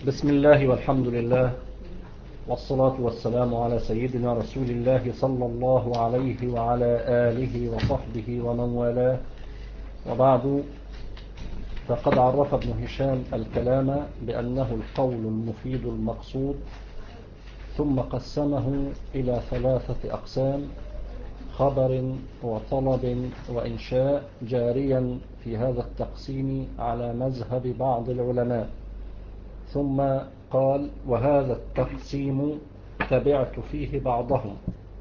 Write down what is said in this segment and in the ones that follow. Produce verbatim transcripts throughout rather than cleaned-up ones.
بسم الله والحمد لله والصلاة والسلام على سيدنا رسول الله صلى الله عليه وعلى آله وصحبه ومن والاه، وبعد. فقد عرف ابن هشام الكلام بأنه القول المفيد المقصود، ثم قسمه إلى ثلاثة أقسام: خبر وطلب وإنشاء، جاريا في هذا التقسيم على مذهب بعض العلماء. ثم قال: وهذا التقسيم تبعت فيه بعضهم،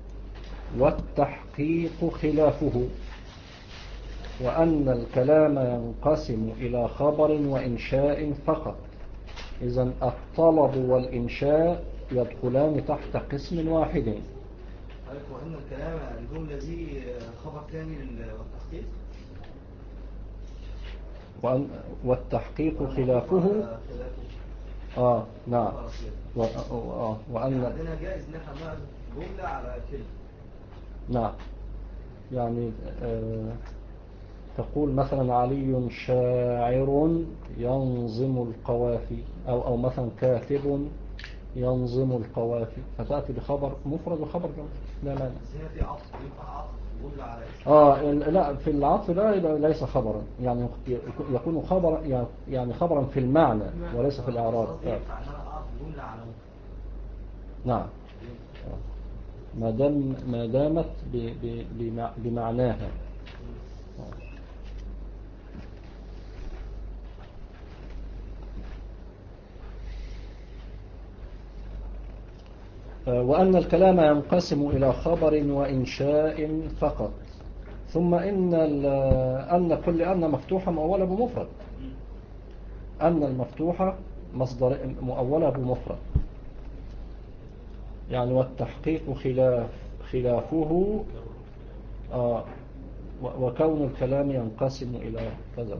والتحقيق خلافه، وأن الكلام ينقسم إلى خبر وإنشاء فقط. إذن الطلب والإنشاء يدخلان تحت قسم واحد. وأن الكلام الجملة دي خبر ثاني للتحقيق، وأن والتحقيق خلافه. آه نعم. و... آه وأن يعني عندنا جائز إن احنا نعرض جملة على كلمة. نعم، يعني آه تقول مثلا علي شاعر ينظم القوافي، أو أو مثلا كاتب ينظم القوافي، فتأتي بخبر مفرد وخبر جمع. لا لا لا. بس هنا في عطف، ينفع عطف جملة على اسم. آه لا، في العطف لا ليس خبرا، يعني يكون خبرا، يعني خبرا في المعنى وليس في الإعراب. ينفع ان انا اعطف جملة على مفرد. نعم، ما دام ما دامت بمعناها. وأن الكلام ينقسم إلى خبر وإنشاء فقط. ثم إن أن كل أن مفتوحة مؤولة بمفرد، أن المفتوحة مصدر مؤولة بمفرد، يعني والتحقيق خلاف خلافه. آه وكون الكلام ينقسم إلى كذا.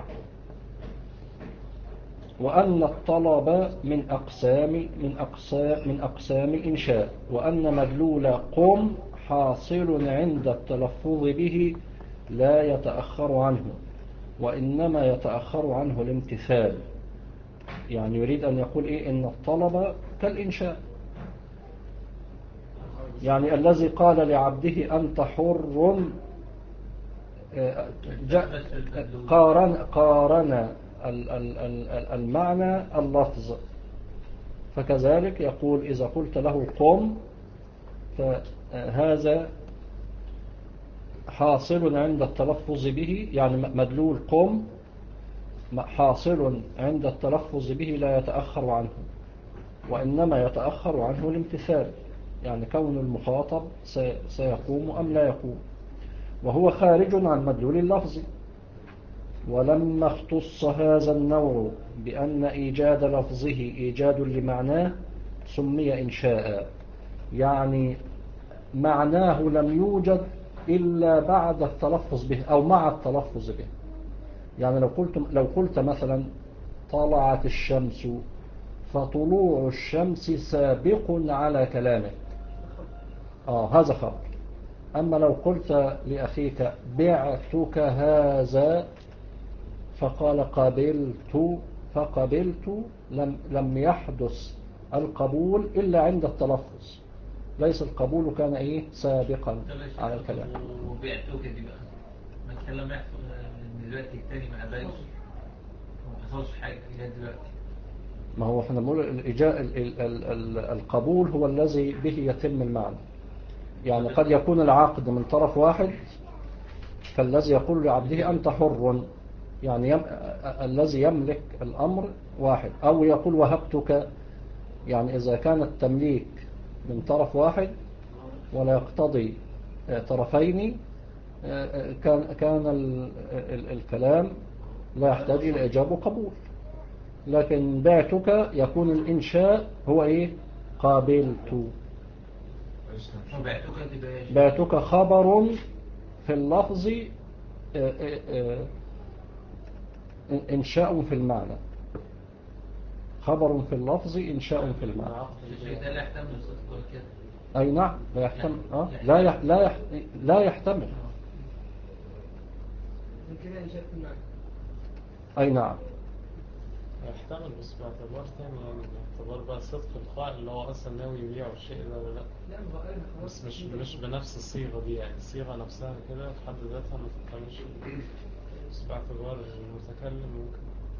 وأن الطلب من أقسام من أقسام من أقسام الإنشاء، وأن مدلول قم حاصل عند التلفظ به لا يتأخر عنه، وإنما يتأخر عنه الامتثال. يعني يريد أن يقول إيه؟ إن الطلب كالإنشاء، يعني الذي قال لعبده أنت حر، قارن قارن المعنى اللفظ. فكذلك يقول إذا قلت له قم، فهذا حاصل عند التلفظ به، يعني مدلول قم حاصل عند التلفظ به لا يتأخر عنه، وإنما يتأخر عنه الامتثال، يعني كون المخاطب سيقوم أم لا يقوم، وهو خارج عن مدلول اللفظ. ولما اختص هذا النوع بأن إيجاد لفظه إيجاد لمعناه سمي إنشاء، يعني معناه لم يوجد إلا بعد التلفظ به أو مع التلفظ به. يعني لو قلت لو قلت مثلا طلعت الشمس، فطلوع الشمس سابق على كلامه، آه هذا خبر. أما لو قلت لأخيك بعتك هذا، فقال قبلت، فقبلت، لم لم يحدث القبول إلا عند التلفظ، ليس القبول كان إيه سابقا على الكلام. وبعتك دي بقى ما الكلام يحصل من دلوقتي التاني ما قبلش وما حصلش حاجة لغاية دلوقتي. ما هو احنا بنقول الإجاء القبول هو الذي به يتم المعنى. يعني قد يكون العقد من طرف واحد، فالذي يقول لعبده أنت حر، يعني يم... الذي يملك الأمر واحد، أو يقول وهبتك، يعني إذا كان التمليك من طرف واحد ولا يقتضي طرفين، كان كان الكلام لا يحتاج إلى إجابة وقبول. لكن بعتك يكون الإنشاء هو إيه؟ قابلت. بعتك خبر في اللفظ، إنشاء في المعنى، خبر في اللفظ إنشاء في المعنى. ده لا يحتمل الصدق والكذب. أي نعم، لا يحتمل. آه لا يح... لا يح... لا يحتمل. كده إنشاء في المعنى. أي نعم. يحتمل بس باعتبار تاني، يعني باعتبار بقى صدق القائل اللي هو أصلا ناوي يبيع الشيء ده ولا لأ. بس مش مش بنفس الصيغة دي، يعني الصيغة نفسها كده في حد ذاتها ما تحتملش، بس باعتبار المتكلم ممكن.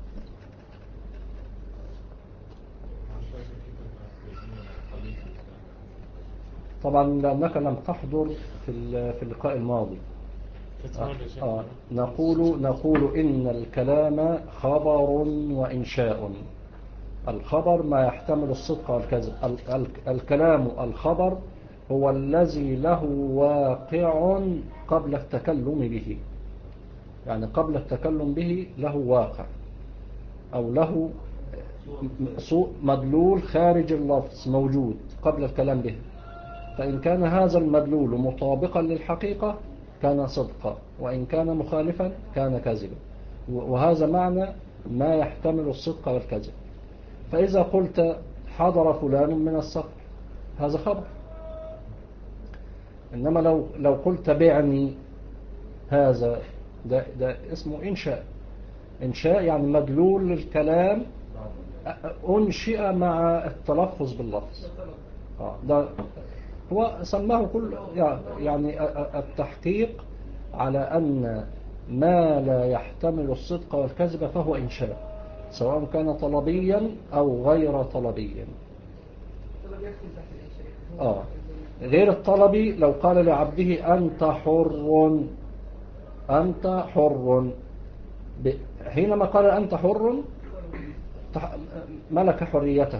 طبعا لأنك لم تحضر في في اللقاء الماضي. آه نقول نقول إن الكلام خبر وإنشاء. الخبر ما يحتمل الصدق والكذب. ال ال الكلام الخبر هو الذي له واقع قبل التكلم به، يعني قبل التكلم به له واقع أو له مدلول خارج اللفظ موجود قبل الكلام به. فإن كان هذا المدلول مطابقا للحقيقة كان صدقا، وإن كان مخالفا كان كذبا. وهذا معنى ما يحتمل الصدق والكذب. فإذا قلت حضر فلان من السفر هذا خبر، إنما لو لو قلت بعني هذا ده, ده اسمه إنشاء. إنشاء يعني مدلول الكلام أنشئ مع التلفظ باللفظ. آه ده هو سماه كل يعني التحقيق على أن ما لا يحتمل الصدق والكذب فهو إنشاء، سواء كان طلبيا أو غير طلبيا. آه غير الطلبي لو قال لعبده أنت حر، أنت حر، حينما قال أنت حر ملك حريته.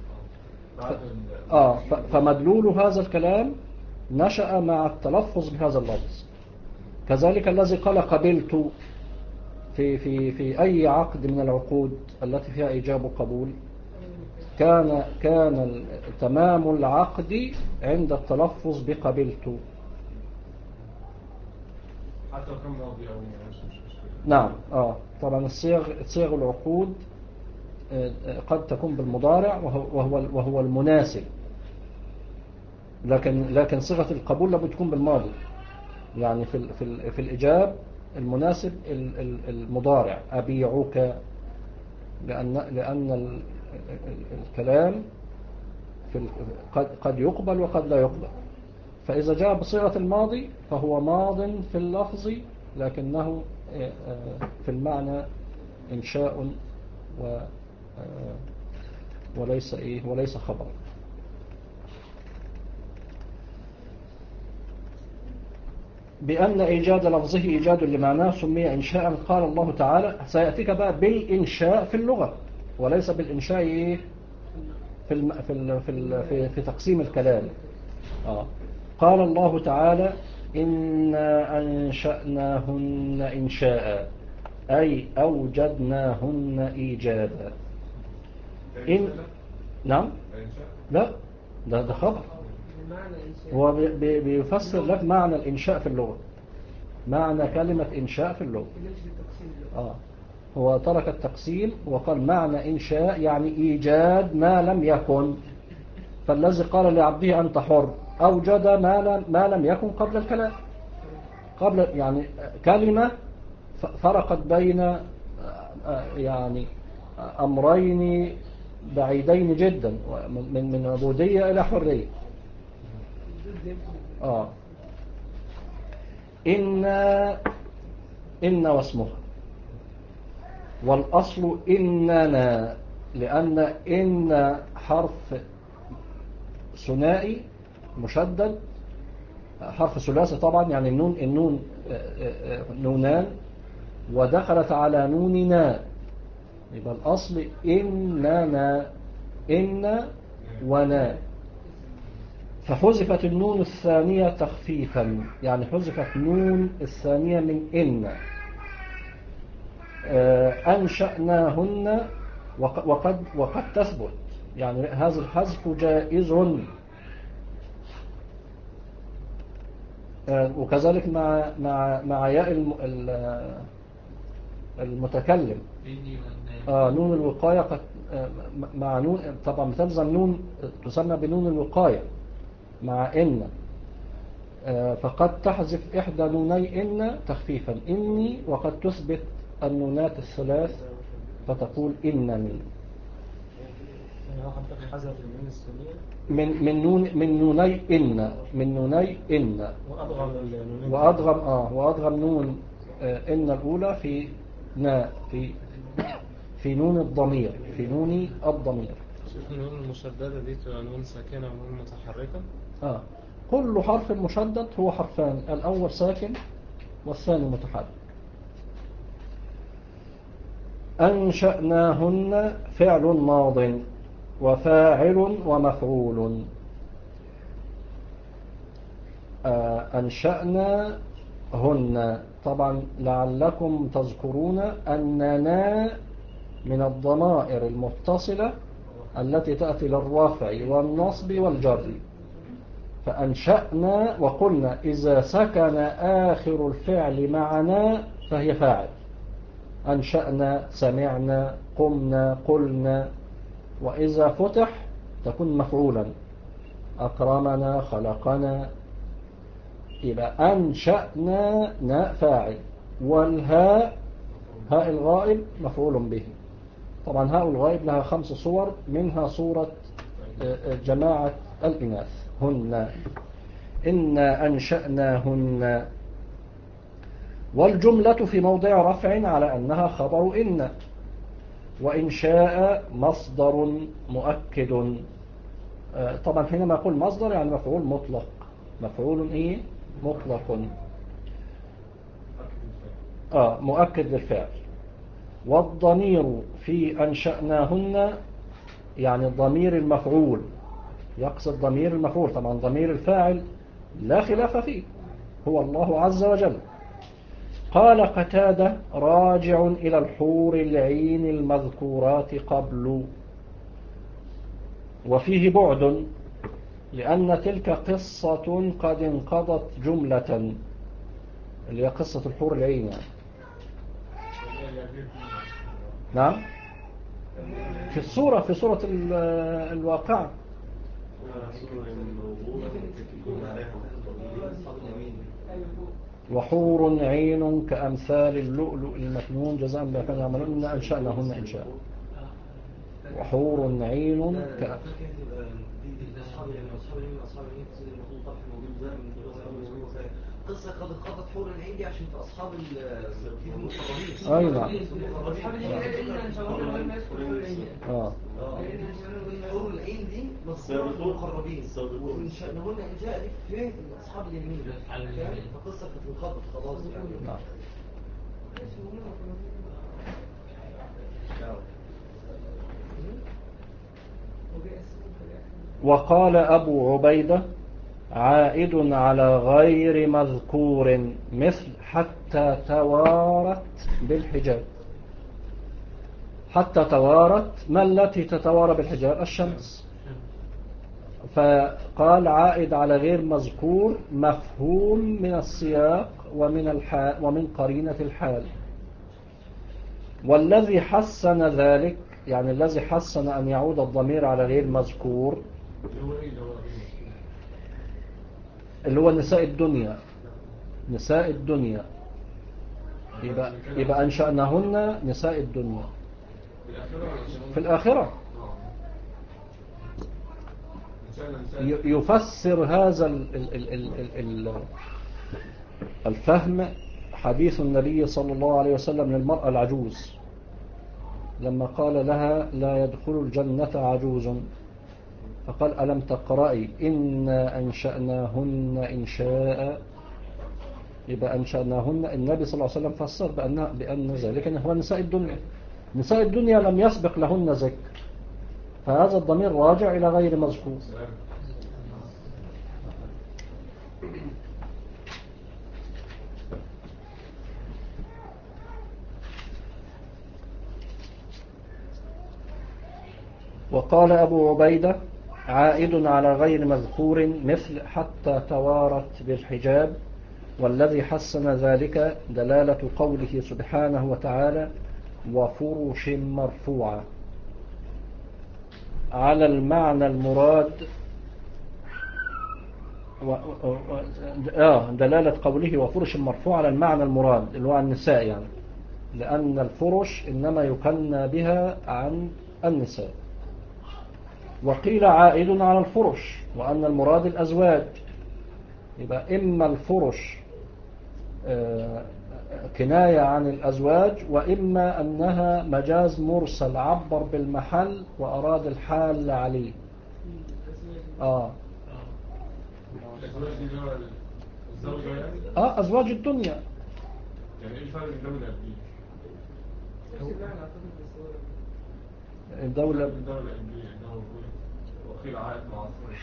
آه فمدلول هذا الكلام نشأ مع التلفظ بهذا اللفظ. كذلك الذي قال قبلت في في في أي عقد من العقود التي فيها إيجاب وقبول كان كان تمام العقد عند التلفظ بقبلت. حتى لو كان ماضي أو مش مشكلة. نعم آه طبعا الصيغ صيغ العقود قد تكون بالمضارع وهو وهو المناسب، لكن لكن صيغة القبول لابد تكون بالماضي. يعني في ال في ال في الإجاب المناسب المضارع أبيعك، لأن لأن الكلام في قد قد يقبل وقد لا يقبل. فإذا جاء بصيغة الماضي فهو ماض في اللفظ لكنه في المعنى إنشاء و وليس إيه وليس خبر. بأن إيجاد لفظه إيجاد لمعناه سمي إنشاء. قال الله تعالى سيأتيك بقى بالإنشاء في اللغة وليس بالإنشاء إيه في الم في ال في, ال في في تقسيم الكلام. آه. قال الله تعالى إنا أنشأناهن إنشاء أي أوجدناهن إيجادا. إن نعم لا ده ده خبر، هو بيفسر لك معنى الإنشاء في اللغة، معنى كلمة إنشاء في اللغة. آه. هو ترك التقسيم وقال معنى إنشاء يعني إيجاد ما لم يكن. فالذي قال لعبده أنت حر أوجد ما لم, ما لم يكن قبل الكلام، قبل يعني كلمة فرقت بين يعني أمرين بعيدين جدا من من عبودية إلى حرية. آه. إن إن واسمها، والأصل إننا، لأن إن حرف ثنائي مشدد، حرف ثلاثي طبعا، يعني النون النون نونان ودخلت على نوننا، يبقى الأصل إننا، إن ونا. فحذفت النون الثانية تخفيفا، يعني حذفت نون الثانية من إن. أنشأناهن وقد وقد تثبت، يعني هذا الحذف جائز. وكذلك مع مع مع ياء المتكلم آه نون الوقاية قد مع نون طبعا بتلزم نون تسمى بنون الوقاية مع إن، فقد تحذف إحدى نوني إن تخفيفا إني، وقد تثبت النونات الثلاث فتقول إنني. يعني هو حضرتك حذف النون السورية من من نون من نوني إن من نوني إن وأضغم النونين وأضغم آه وأضغم نون آه إن الأولى في نا في في نون الضمير في نون الضمير. شوف النون المشددة دي تبقى نون ساكنة ونون متحركة. آه كل حرف مشدد هو حرفان، الأول ساكن والثاني متحرك. أنشأناهن فعل ماض وفاعل ومفعول. آه أنشأناهن طبعا لعلكم تذكرون أننا من الضمائر المتصلة التي تأتي للرفع والنصب والجر. فأنشأنا وقلنا إذا سكن آخر الفعل معنا فهي فاعل. أنشأنا سمعنا قمنا قلنا. وإذا فتح تكون مفعولا، أكرمنا خلقنا. يبقى أنشأنا ناء فاعل، والهاء هاء الغائب مفعول به. طبعا هاء الغائب لها خمس صور، منها صورة جماعة الإناث هن. إنا أنشأناهن. والجملة في موضع رفع على أنها خبر إن. وإنشاء مصدر مؤكد. طبعا حينما أقول مصدر يعني مفعول مطلق، مفعول إيه مطلق آه مؤكد للفعل. والضمير في أنشأناهن يعني ضمير المفعول، يقصد ضمير المفعول. طبعا ضمير الفاعل لا خلاف فيه، هو الله عز وجل. قال قتادة راجع إلى الحور العين المذكورات قبل. وفيه بعد، لأن تلك قصة قد انقضت جملة، اللي هي قصة الحور العين يعني. نعم في الصورة في صورة الواقع. وحور عين كأمثال اللؤلؤ المكنون جزاء بما كانوا يعملون إنا أنشأناهن إنشاء. وحور عين ك... قصة قد قضت حور العين دي عشان في أصحاب المقربين. أي نعم. أصحاب العين اه حور العين دي مذكورة المقربين، وإنشأناهن إنشاء دي في أصحاب اليمين. فقصة كانت انقضت خلاص يعني. نعم. وقال أبو عبيدة عائد على غير مذكور مثل حتى توارت بالحجاب. حتى توارت، ما التي تتوارى بالحجاب؟ الشمس. فقال عائد على غير مذكور مفهوم من السياق ومن الحال ومن قرينة الحال. والذي حسن ذلك يعني الذي حسن أن يعود الضمير على غير مذكور اللي هو نساء الدنيا. نساء الدنيا يبقى, يبقى أنشأناهن نساء الدنيا في الآخرة. يفسر هذا الفهم حديث النبي صلى الله عليه وسلم للمرأة العجوز لما قال لها لا يدخل الجنة عجوز، فقال ألم تقرأي إنا أنشأناهن إنشاء. يبقى أنشأناهن النبي صلى الله عليه وسلم فسر بأن, بأن ذلك هو نساء الدنيا. نساء الدنيا لم يسبق لهن ذكر، فهذا الضمير راجع إلى غير مذكور. وقال أبو عبيدة عائد على غير مذكور مثل حتى توارت بالحجاب. والذي حسن ذلك دلالة قوله سبحانه وتعالى وفرش مرفوعة على المعنى المراد. و... آه دلالة قوله وفرش مرفوعة على المعنى المراد اللي هو النساء يعني، لأن الفرش إنما يكنى بها عن النساء. وقيل عائد على الفرش وأن المراد الأزواج. يبقى إما الفرش كناية عن الأزواج، وإما أنها مجاز مرسل عبر بالمحل وأراد الحال عليه. آه آه أزواج الدنيا. يعني إيه الفرق بين الدولة والدولة؟ الدولة الدولة إنه وقيل عائد مع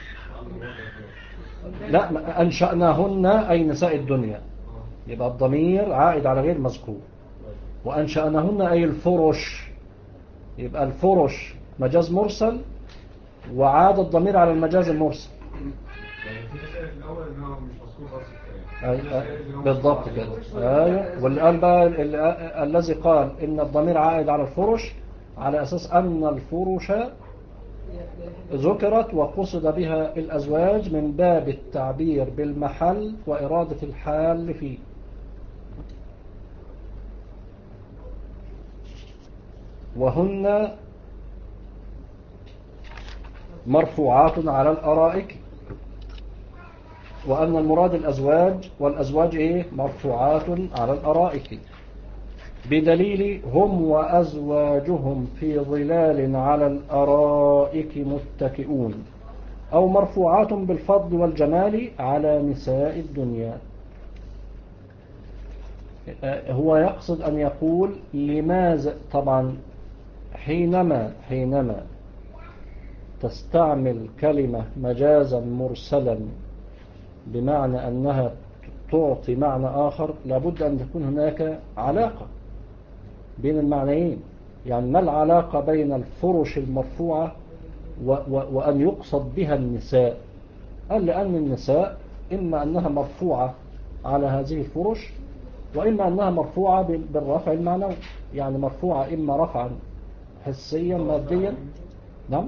لا، أنشأناهن أي نساء الدنيا، يبقى الضمير عائد على غير مذكور. وأنشأناهن أي الفرش، يبقى الفرش مجاز مرسل وعاد الضمير على المجاز المرسل. يعني في مسألة في الأول إنه مش مذكور بس أي بالضبط كده. أيوة. واللي قال بقى الذي قال إن الضمير عائد على الفرش على أساس أن الفرش ذكرت وقصد بها الأزواج من باب التعبير بالمحل وإرادة الحال فيه. وهن مرفوعات على الأرائك، وأن المراد الأزواج، والأزواج إيه؟ مرفوعات على الأرائك، بدليل هم وأزواجهم في ظلال على الأرائك متكئون، أو مرفوعات بالفضل والجمال على نساء الدنيا. هو يقصد أن يقول لماذا، طبعا حينما حينما تستعمل كلمة مجازا مرسلا بمعنى أنها تعطي معنى آخر، لابد أن تكون هناك علاقة بين المعنيين. يعني ما العلاقة بين الفرش المرفوعة و و وأن يقصد بها النساء؟ قال لأن النساء إما أنها مرفوعة على هذه الفرش، وإما أنها مرفوعة بالرفع المعنوي، يعني مرفوعة إما رفعا حسيا ماديا. نعم،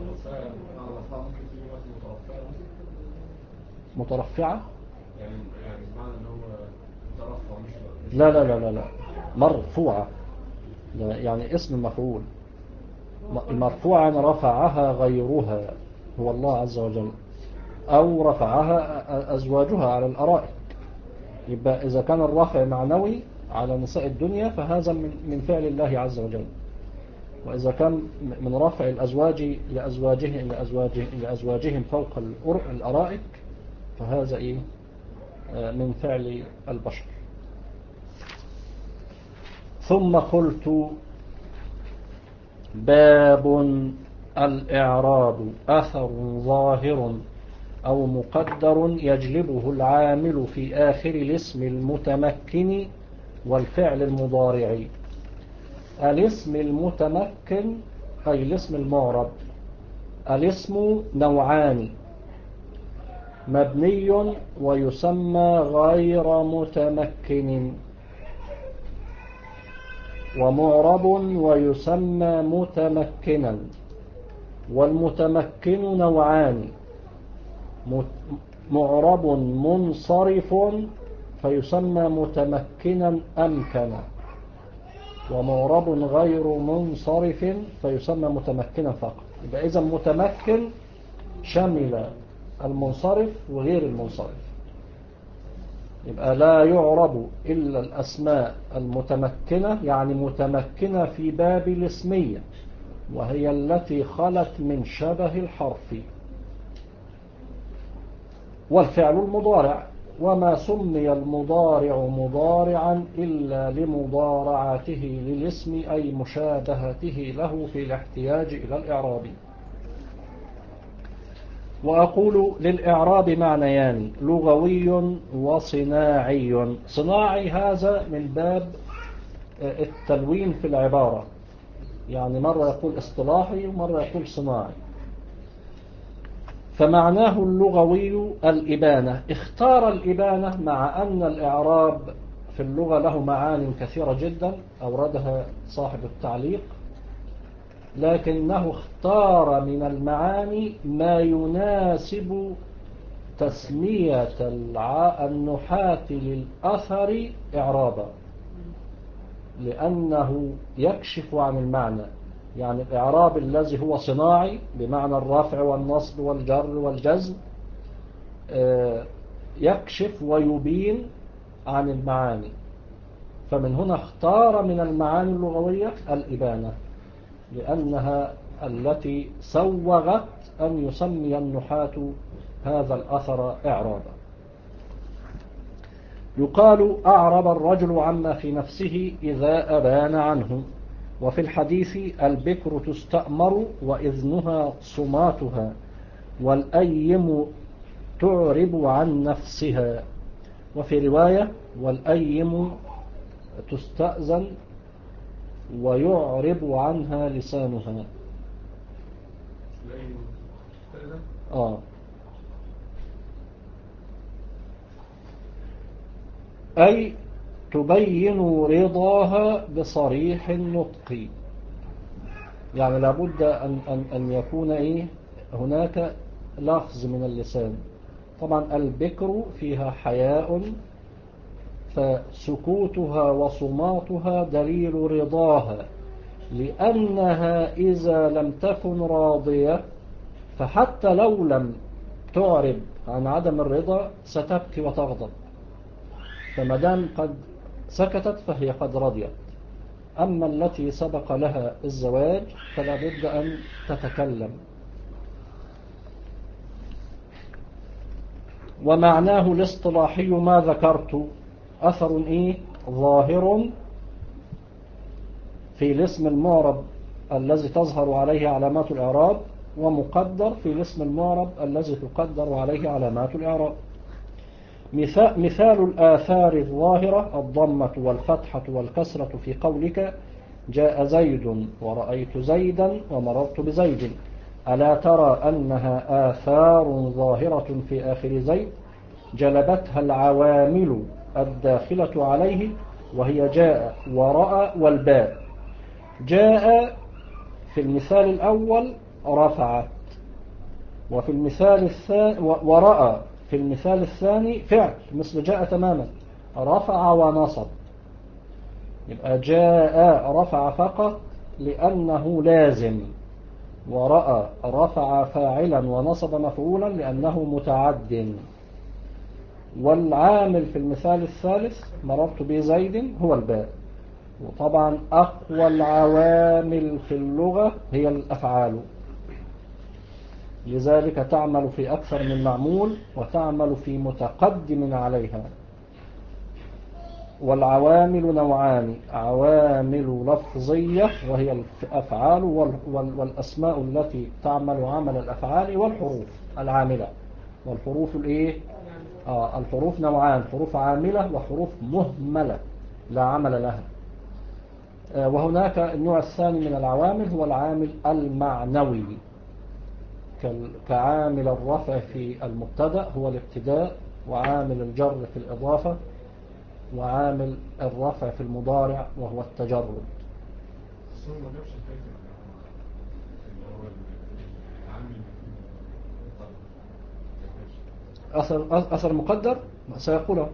مترفعة، يعني يعني معنى ان هو ترفع مش لا لا لا لا لا مرفوعة يعني اسم مفعول. المرفوعة رفعها غيرها هو الله عز وجل، أو رفعها أزواجها على الأرائك. يبقى إذا كان الرفع معنوي على نساء الدنيا فهذا من فعل الله عز وجل، وإذا كان من رفع الأزواج لأزواجهم لأزواجهم, لأزواجهم فوق الأرائك فهذا إيه؟ من فعل البشر. ثم قلت باب الإعراب أثر ظاهر أو مقدر يجلبه العامل في آخر الاسم المتمكن والفعل المضارع. الاسم المتمكن أي الاسم المعرب. الاسم نوعان: مبني ويسمى غير متمكن، ومعرب ويسمى متمكنا. والمتمكن نوعان: معرب منصرف فيسمى متمكنا أمكنا، ومعرب غير منصرف فيسمى متمكنا فقط. يبقى إذا متمكن شمل المنصرف وغير المنصرف. يبقى لا يعرب إلا الأسماء المتمكنة، يعني متمكنة في باب الاسمية، وهي التي خلت من شبه الحرف. والفعل المضارع، وما سمي المضارع مضارعا إلا لمضارعته للاسم أي مشابهته له في الاحتياج إلى الإعراب. وأقول للإعراب معنيان: لغوي وصناعي. صناعي هذا من باب التلوين في العبارة، يعني مرة يقول اصطلاحي ومرة يقول صناعي. فمعناه اللغوي الإبانة. اختار الإبانة مع أن الإعراب في اللغة له معان كثيرة جدا أوردها صاحب التعليق، لكنه اختار من المعاني ما يناسب تسمية النحاة للأثر إعرابا، لأنه يكشف عن المعنى. يعني الإعراب الذي هو صناعي بمعنى الرفع والنصب والجر والجزم يكشف ويبين عن المعاني. فمن هنا اختار من المعاني اللغوية الإبانة، لأنها التي سوغت أن يسمي النحاة هذا الأثر إعرابا. يقال أعرب الرجل عما في نفسه إذا أبان عنه. وفي الحديث البكر تستأمر وإذنها صماتها والأيم تعرب عن نفسها. وفي رواية والأيم تستأذن ويعرب عنها لسانها. آه. أي تبين رضاها بصريح النطق، يعني لابد أن, أن, أن يكون إيه هناك لفظ من اللسان. طبعا البكر فيها حياء، فسكوتها وصماتها دليل رضاها، لأنها إذا لم تكن راضية فحتى لو لم تعرب عن عدم الرضا ستبكي وتغضب، فمدام قد سكتت فهي قد رضيت. أما التي سبق لها الزواج فلا بد أن تتكلم. ومعناه الاصطلاحي ما ذكرت أثر إيه ظاهر في الاسم المعرب الذي تظهر عليه علامات الإعراب، ومقدر في الاسم المعرب الذي تقدر عليه علامات الإعراب. مثال الآثار الظاهرة الضمة والفتحة والكسرة في قولك جاء زيد ورأيت زيدا ومررت بزيد. ألا ترى أنها آثار ظاهرة في آخر زيد جلبتها العوامل الداخلة عليه، وهي جاء ورأى والباء. جاء في المثال الأول رفعت، وفي المثال الثاني ورأى في المثال الثاني فعل مثل جاء تماما رفع ونصب. يبقى جاء رفع فقط لأنه لازم، ورأى رفع فاعلا ونصب مفعولا لأنه متعد. والعامل في المثال الثالث مررت بزيد هو الباء. وطبعا أقوى العوامل في اللغة هي الأفعال، لذلك تعمل في أكثر من معمول وتعمل في متقدم عليها. والعوامل نوعان: عوامل لفظية وهي الأفعال والأسماء التي تعمل عمل الأفعال، والحروف العاملة. والحروف الإيه؟ آه الحروف نوعان: حروف عاملة وحروف مهملة لا عمل لها. آه وهناك النوع الثاني من العوامل هو العامل المعنوي، كعامل الرفع في المبتدأ هو الابتداء، وعامل الجر في الإضافة، وعامل الرفع في المضارع وهو التجرد. أثر أثر مقدر سيقوله.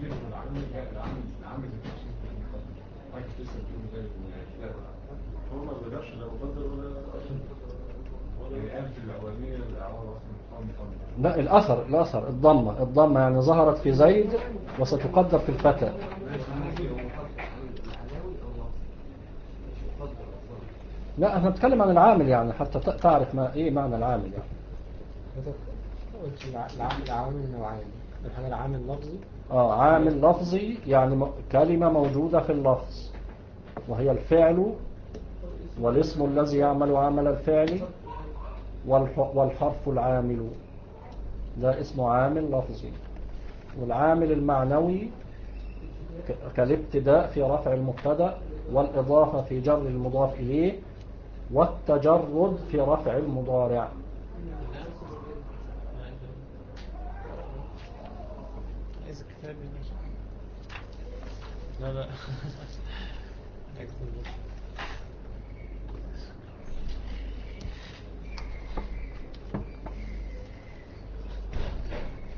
لا، الأثر الأثر الضمة الضمة يعني ظهرت في زيد وستقدر في الفتى. لا، احنا نتكلم عن العامل يعني حتى تعرف ما ايه معنى العامل يعني. العامل نوعين: هذا العامل لفظي اه عامل لفظي يعني كلمة موجودة في اللفظ وهي الفعل والاسم الذي يعمل عمل الفعل والحرف العامل، ده اسمه عامل لفظي. والعامل المعنوي كالابتداء في رفع المبتدا، والإضافة في جر المضاف إليه، والتجرد في رفع المضارع. لا لا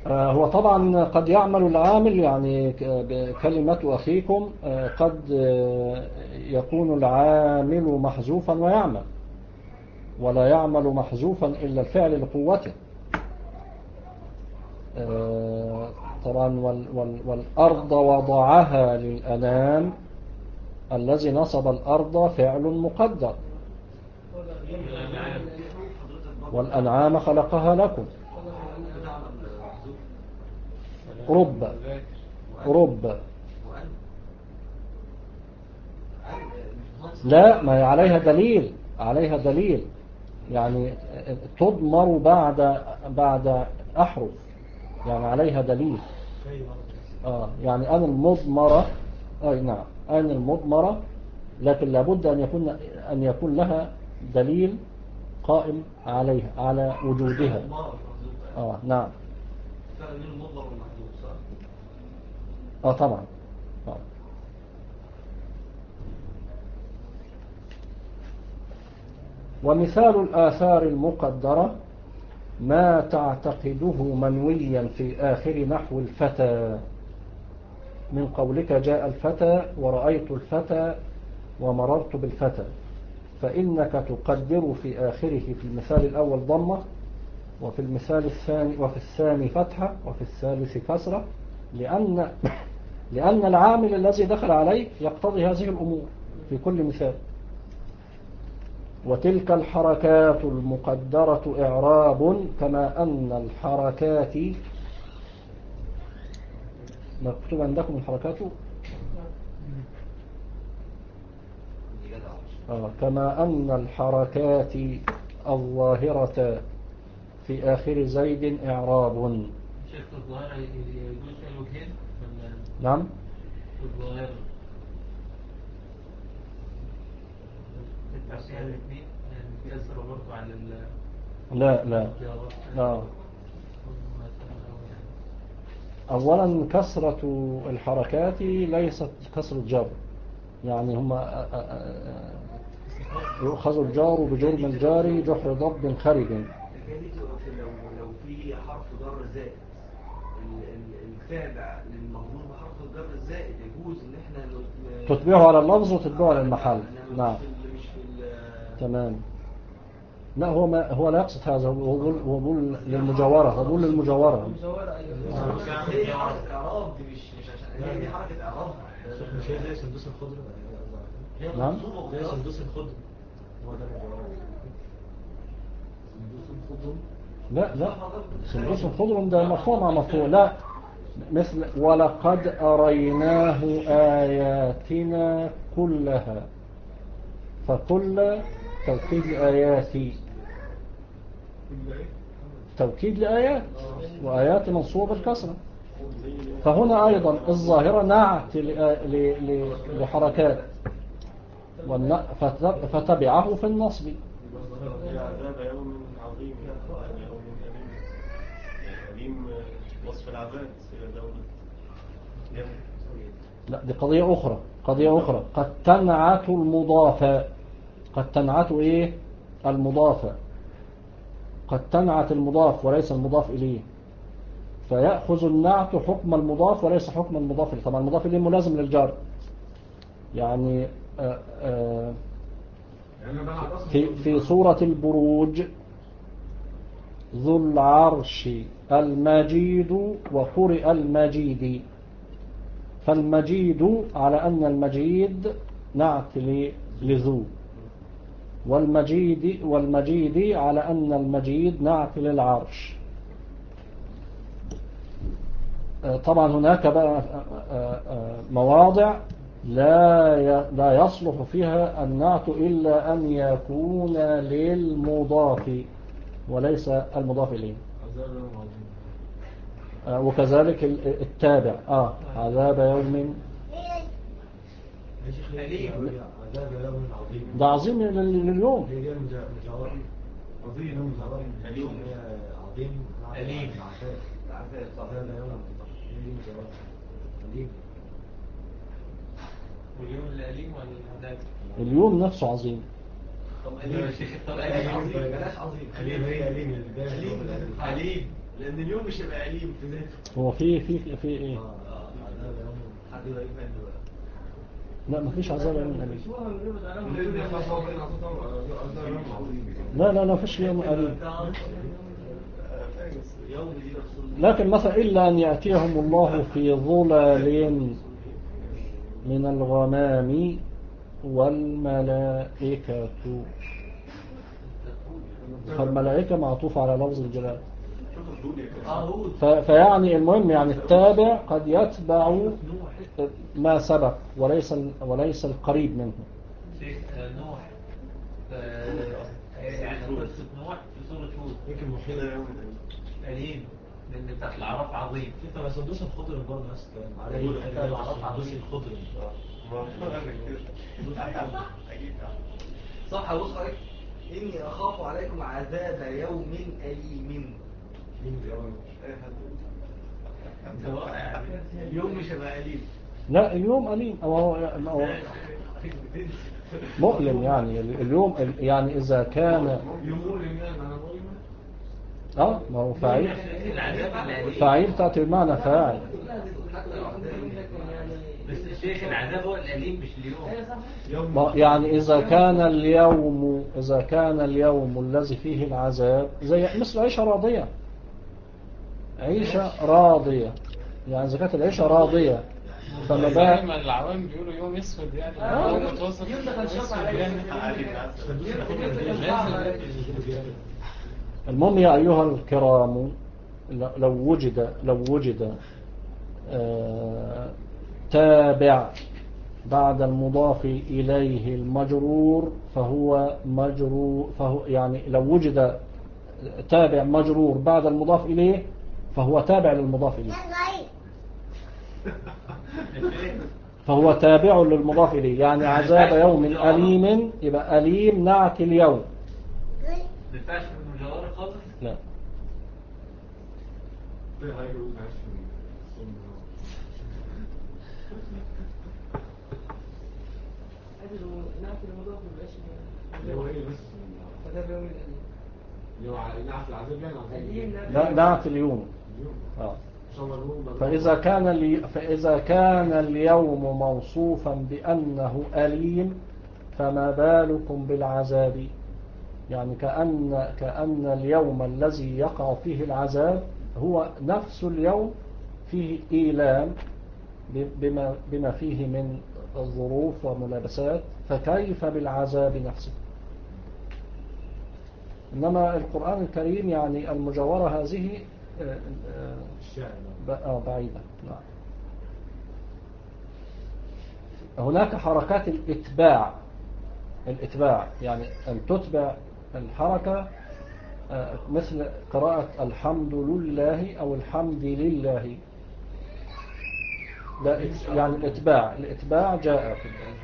هو طبعا قد يعمل العامل يعني كلمة أخيكم قد يكون العامل محذوفا ويعمل، ولا يعمل محذوفا إلا الفعل لقوته. طبعا والأرض وضعها للأنام، الذي نصب الأرض فعل مقدر، والأنعام خلقها لكم. رب رب لا، ما عليها دليل، عليها دليل يعني تضمر بعد بعد أحرف، يعني عليها دليل. آه يعني أنا المضمرة، أي نعم أنا المضمرة، لكن لابد أن يكون أن يكون لها دليل قائم عليها على وجودها. آه نعم. آه طبعا. آه. ومثال الآثار المقدرة ما تعتقده منويا في آخر نحو الفتى، من قولك جاء الفتى ورأيت الفتى ومررت بالفتى، فإنك تقدر في آخره في المثال الأول ضمة، وفي المثال الثاني وفي الثاني فتحة، وفي الثالث كسرة، لأن لأن العامل الذي دخل عليه يقتضي هذه الأمور في كل مثال. وتلك الحركات المقدرة إعراب، كما أن الحركات مكتوب عندكم الحركات آه كما أن الحركات الظاهرة في آخر زيد إعراب. شيخ الظاهرة يجوز فيها الوجهين؟ نعم. الظاهرة تدفع فيها الاثنين يعني كسر برضه على ال لا لا لا. أولا كسرة الحركات ليست كسرة جر، يعني هم يؤخذ الجار بجرم الجار جحر ضب خارج. لو لو في حرف جر زائد الفعل للمضمون بحرف الجر الزائد، يجوز ان احنا تتبعه على اللفظ وتتبعه على المحل. نعم مش في تمام. لا هو ما هو لا يقصد هذا، هو بيقول للمجاورة، هو بيقول للمجاورة. هي حركة اعراب دي، مش مش عشان هي دي حركة اعراب، مش هي زي سندوس الخضر. نعم زي سندوس الخضر، هو ده المجاورة. سندوس الخضر لا لا، سندوس الخضر ده مرفوع مع مرفوع. لا، مثل ولقد أريناه آياتنا كلها، فكل توكيد لآياتي، توكيد لآيات، وآيات منصوبة بالكسرة. فهنا أيضا الظاهرة نعت لحركات فتبعه في النصب. عذاب يوم عظيم، يوم أليم، أليم وصف العذاب سير دولة. لا دي قضية أخرى، قضية أخرى. قد تنعت المضافة، قد تنعت إيه المضافة، قد تنعت المضاف وليس المضاف إليه، فيأخذ النعت حكم المضاف وليس حكم المضاف إليه. طبعا المضاف إليه ملازم للجار، يعني آآ آآ في في سورة البروج ذو العرش المجيد وقرئ المجيد، فالمجيد على أن المجيد نعت لذو، والمجيد والمجيد على أن المجيد نعت للعرش. طبعا هناك بقى مواضع لا لا يصلح فيها النعت إلا أن يكون للمضاف وليس المضاف إليه. وكذلك التابع آه عذاب يوم عذاب يوم عظيم، ده عظيم لليوم. عظيم أليم عظيم أليم عذاب يوم أليم. واليوم الأليم ولا اليوم نفسه عظيم. طب أليم يا شيخ، طب أليم عظيم بلاش عظيم، أليم هي أليم أليم أليم لان اليوم مش هيبقى أليم في ذاته. هو في في في ايه؟ اه عذاب يوم حد يبقى يفهم بقى. لا مفيش عذاب يوم أليم. لان خاصه بين لا لا لا فيش يوم أليم. يوم دي لكن مثلا إلا أن يأتيهم الله في ظلال من الغمام والملائكة. فالملائكة معطوف على لفظ الجلال. ف- فيعني المهم يعني التابع قد يتبع ما سبق وليس وليس القريب منه. شيخ نوح يعني قصة نوح في سورة هود يمكن محيط أليم لأن بتاعت الأعراف عظيم. انت بس سندوس الخضر برضه نفس الكلام على الأعراف عظيم. الخضر صح. بص عليك إني أخاف عليكم عذاب يوم أليم. اليوم مش هيبقى أليم. لا اليوم أليم أو هو مؤلم يعني اليوم يعني إذا كان اه ما هو فاعل فاعل تأتي بمعنى فاعل. بس الشيخ العذاب هو الأليم مش اليوم. ما- يعني إذا كان اليوم إذا كان اليوم الذي فيه العذاب زي مثل عيشة راضية. عيشة راضية يعني إذا كانت العيشة راضية فما زي بقى ما العوام بيقولوا يوم اسود يعني آه. يوم متوسط يوم ده يوم كان شاف اسود عليه. يعني المهم يا أيها الكرام لو وجد لو وجد آه تابع بعد المضاف إليه المجرور فهو مجرور فهو يعني لو وجد تابع مجرور بعد المضاف إليه فهو تابع للمضاف إليه فهو تابع للمضاف إليه يعني عذاب يوم أليم يبقى أليم نعت اليوم. ما ينفعش في المجاورة خالص. لا لا نعت اليوم. آه. فإذا كان لي فإذا كان اليوم موصوفا بأنه أليم فما بالكم بالعذاب يعني كأن كأن اليوم الذي يقع فيه العذاب هو نفس اليوم فيه إيلام بما بما فيه من الظروف وملابسات فكيف بالعذاب نفسه. إنما القرآن الكريم يعني المجاورة هذه بعيدة. هناك حركات الإتباع الإتباع يعني أن تتبع الحركة مثل قراءة الحمد لله أو الحمد لله. ده يعني الإتباع الإتباع جاء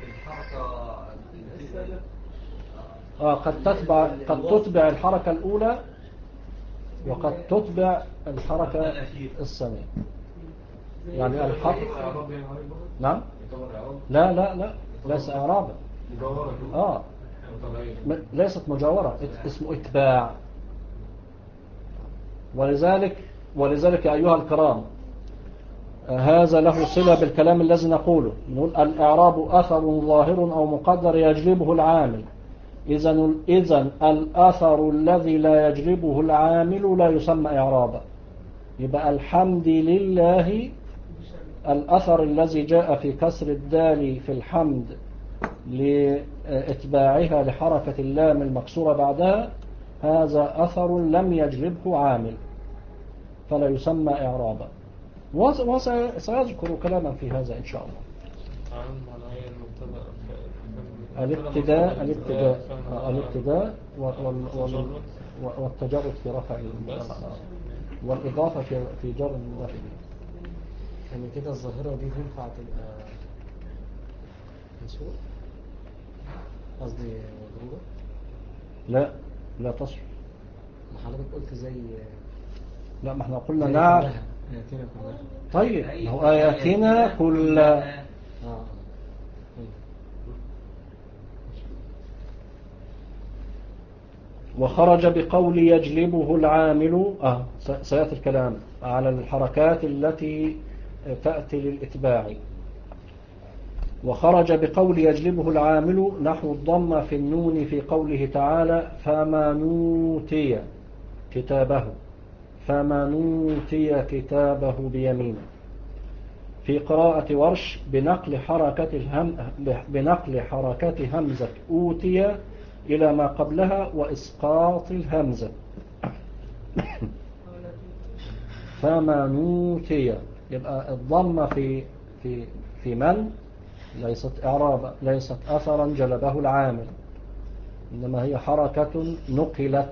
آه قد تتبع قد تتبع الحركة الأولى وقد تتبع الحركة الثانية يعني الحركة نعم لا لا لا ليس إعرابا آه ليست مجاورة اسمه إتباع. ولذلك ولذلك يا أيها الكرام هذا له صلة بالكلام الذي نقوله نقول الإعراب أثر ظاهر أو مقدر يجلبه العامل. إذن إذن الأثر الذي لا يجلبه العامل لا يسمى إعرابا. يبقى الحمد لله الأثر الذي جاء في كسر الدال في الحمد لإتباعها لحركة اللام المكسورة بعدها هذا أثر لم يجلبه عامل فلا يسمى إعرابا. وسيذكر كلاما في هذا إن شاء الله. الابتداء الابتداء الابتداء والتجرد في رفع والإضافة في في جر المضاف إليه. يعني كده الظاهرة دي تنفع تبقى منصوب قصدي مضروبة؟ لا لا تصل. ما حضرتك قلت زي لا ما احنا قلنا نعم آياتنا كلها. طيب هو آياتنا كلها اه وخرج بقول يجلبه العامل آه سيأتي الكلام على الحركات التي تأتي للإتباع. وخرج بقول يجلبه العامل نحو الضم في النون في قوله تعالى فما نوتي كتابه، فما نوتي كتابه بيمينه. في قراءة ورش بنقل حركة الهم بنقل حركة همزة أوتي إلى ما قبلها وإسقاط الهمزة. فما نوتي، يبقى الضمة في في في من ليست إعرابا، ليست أثرا جلبه العامل، إنما هي حركة نقلت.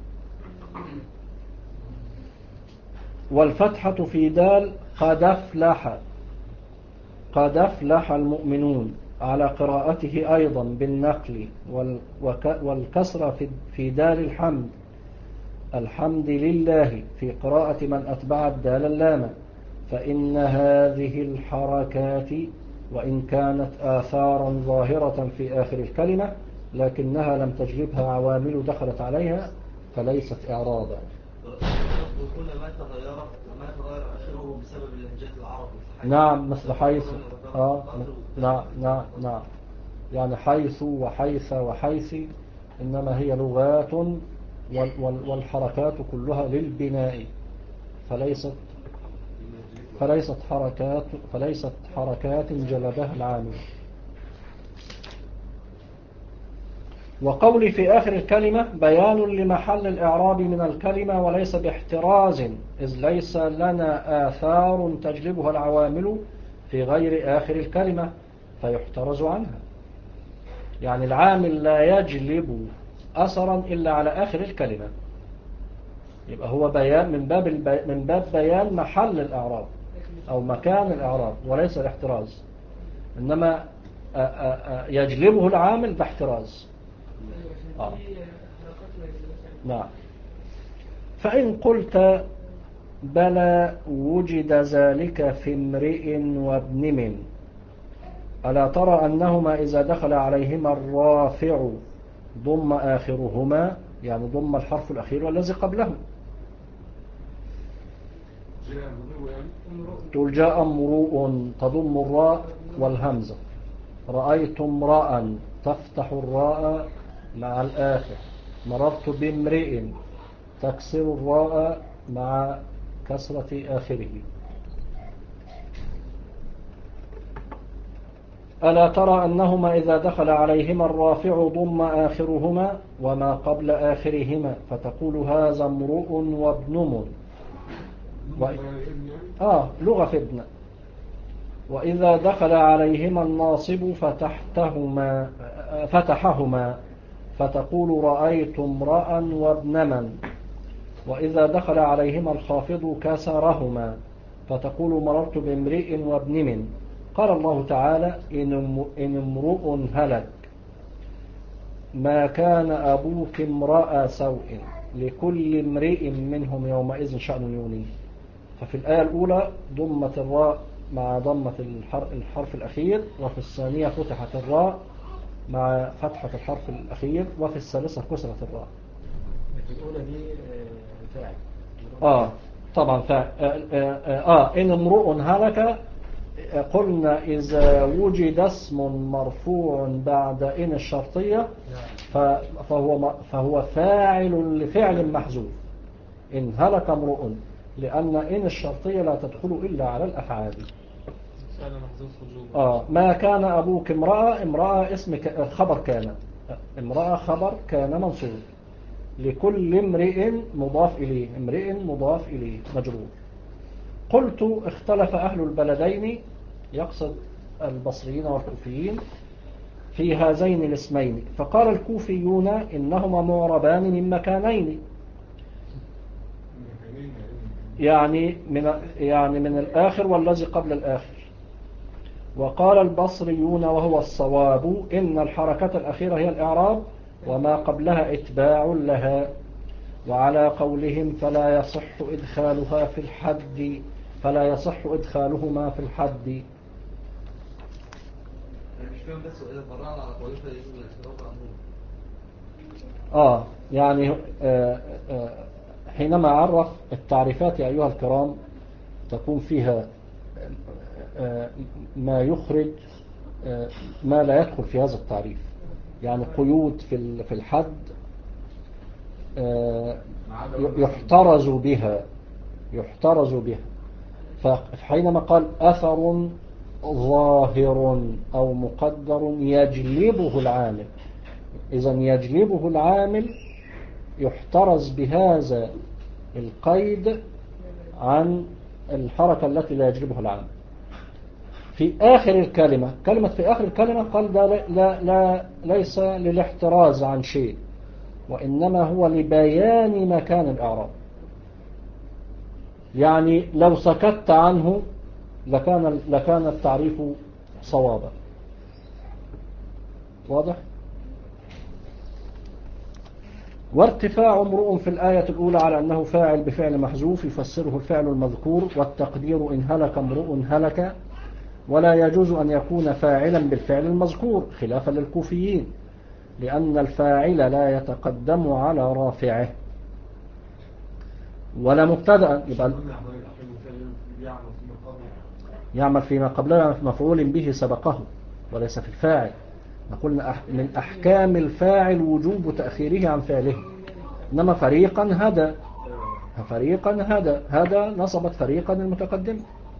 والفتحة في دال قد أفلح، قد أفلح المؤمنون على قراءته أيضا بالنقل. والكسرة في دال الحمد، الحمد لله في قراءة من أتبع الدال اللام. فإن هذه الحركات وإن كانت آثارا ظاهرة في آخر الكلمة لكنها لم تجلبها عوامل دخلت عليها فليست إعرابا. وكل ما تغير وما تغير آخره بسبب اللهجات العرب. نعم، مثل حيث آه نعم نعم نعم يعني حيث وحيث وحيث إنما هي لغات والحركات كلها للبناء، فليست فليست حركات فليست حركات جلبها العامل. وقولي في آخر الكلمة بيان لمحل الإعراب من الكلمة وليس باحتراز، إذ ليس لنا آثار تجلبها العوامل في غير آخر الكلمة فيحترز عنها. يعني العامل لا يجلب أثرا إلا على آخر الكلمة، يبقى هو بيان من باب البي... من باب بيان محل الإعراب أو مكان الإعراب وليس الاحتراز، إنما آآ آآ يجلبه العامل باحتراز. آه. نعم. فإن قلت بلى وجد ذلك في امرئ وابن من، ألا ترى أنهما إذا دخل عليهما الرافع ضم آخرهما، يعني ضم الحرف الأخير والذي قبله. تقول جاء امرؤ تضم الراء والهمزة، رأيت امرأ تفتح الراء مع الآخر، مررت بامرئ تكسر الراء مع كسرة آخره. ألا ترى أنهما إذا دخل عليهما الرافع ضم آخرهما وما قبل آخرهما، فتقول هذا امرؤ وابن من و... آه لغة في ابن. وإذا دخل عليهما الناصب فتحتهما فتحهما فتقول رأيت امرأ وابن من. وإذا دخل عليهما الخافض كسرهما فتقول مررت بامرئ وابن من. قال الله تعالى إن امرؤ هلك ما كان أبوك امرأ سوء لكل امرئ منهم يومئذ شأن يغنيه. ففي الآية الأولى ضمت الراء مع ضمة الحرف الأخير، وفي الثانية فتحت الراء مع فتحة الحرف الأخير، وفي الثالثة كسرت الراء. في الأولى دي فاعل. آه طبعا فاعل. آه, آه, آه إن امرؤ هلك قلنا إذا وجد اسم مرفوع بعد إن الشرطية فهو فهو فاعل لفعل محذوف. إن هلك امرؤ، لأن إن الشرطية لا تدخل إلا على الأفعال. آه ما كان أبوك امرأة، امرأة اسم خبر كان، امرأة خبر كان منصوب، لكل امرئ مضاف إليه، امرئ مضاف إليه مجرور. قلت اختلف أهل البلدين، يقصد البصريين والكوفيين، في هذين الاسمين، فقال الكوفيون إنهما معربان من مكانين، يعني من يعني من الآخر والذي قبل الآخر. وقال البصريون وهو الصواب إن الحركة الأخيرة هي الإعراب وما قبلها إتباع لها. وعلى قولهم فلا يصح إدخالها في الحد فلا يصح إدخالهما في الحد. مش فاهم بس إذا قرأنا على قولهم فيجوز الاعتراف عنهم. آه يعني حينما عرف التعريفات يا أيها الكرام تكون فيها ما يخرج ما لا يدخل في هذا التعريف، يعني قيود في في الحد يحترز بها يحترز بها. فحينما قال أثر ظاهر أو مقدر يجلبه العامل، إذن يجلبه العامل يحترز بهذا القيد عن الحركة التي لا يجلبها العامل. في آخر الكلمة، كلمة في آخر الكلمة قال ده لا لا لا ليس للاحتراز عن شيء، وإنما هو لبيان مكان الإعراب. يعني لو سكت عنه لكان لكان التعريف صوابا. واضح؟ وارتفاع امرؤ في الآية الأولى على أنه فاعل بفعل محذوف يفسره الفعل المذكور، والتقدير إن هلك امرؤ هلك، ولا يجوز أن يكون فاعلا بالفعل المذكور خلافا للكوفيين، لأن الفاعل لا يتقدم على رافعه. ولا مبتدأ، يبقى يعمل فيما قبله مفعول به سبقه وليس في الفاعل. نقول من أحكام الفاعل وجوب تأخيره عن فعله. إنما فريقا هدى، فريقا هدى هدى نصبت فريقا المتقدم،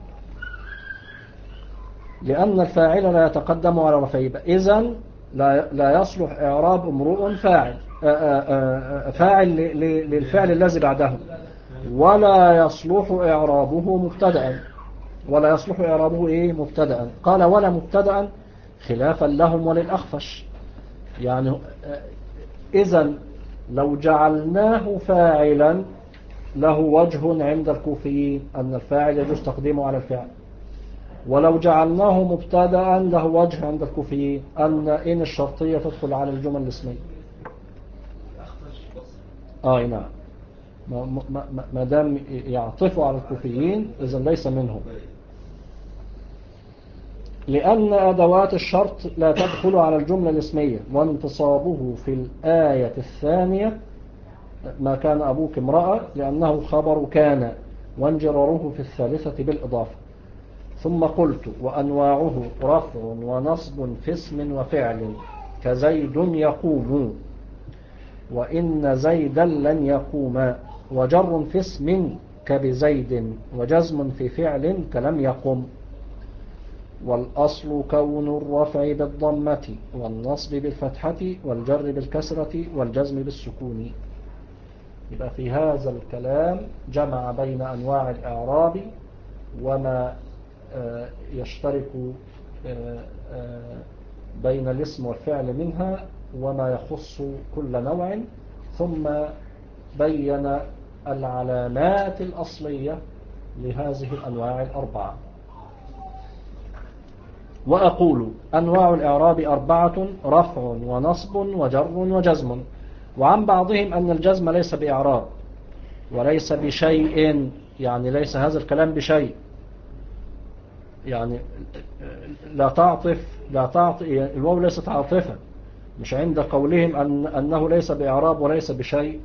لأن الفاعل لا يتقدم على رفعه. إذن لا لا يصلح إعراب امرؤ فاعل فاعل للفعل الذي بعده، ولا يصلح إعرابه مبتدأ، ولا يصلح إعرابه إيه مبتدأ. قال ولا مبتدأ خلافا لهم وللأخفش. يعني إذن لو جعلناه فاعلا له وجه عند الكوفيين أن الفاعل يجوز تقديمه على الفعل، ولو جعلناه مبتدأ له وجه عند الكوفيين أن إن الشرطية تدخل على الجمل الاسمية. آه نعم، ما دام يعطفوا على الكوفيين إذن ليس منهم، لأن أدوات الشرط لا تدخل على الجملة الاسمية. وانتصابه في الآية الثانية ما كان أبوك امرأة لأنه خبر كان، وانجراره في الثالثة بالإضافة. ثم قلت وأنواعه رفع ونصب في اسم وفعل كزيد يقوم، وإن زيدا لن يقوم، وجر في اسم كبزيد، وجزم في فعل كلم يقم. والأصل كون الرفع بالضمة والنصب بالفتحة والجر بالكسرة والجزم بالسكون. يبقى في هذا الكلام جمع بين أنواع الإعراب وما يشترك بين الاسم والفعل منها وما يخص كل نوع، ثم بين العلامات الأصلية لهذه الأنواع الأربعة. وأقول أنواع الإعراب أربعة: رفع ونصب وجر وجزم. وعن بعضهم أن الجزم ليس بإعراب وليس بشيء، يعني ليس هذا الكلام بشيء، يعني لا تعطف لا تعطف الواو ليست عاطفة، مش عند قولهم أن أنه ليس بإعراب وليس بشيء.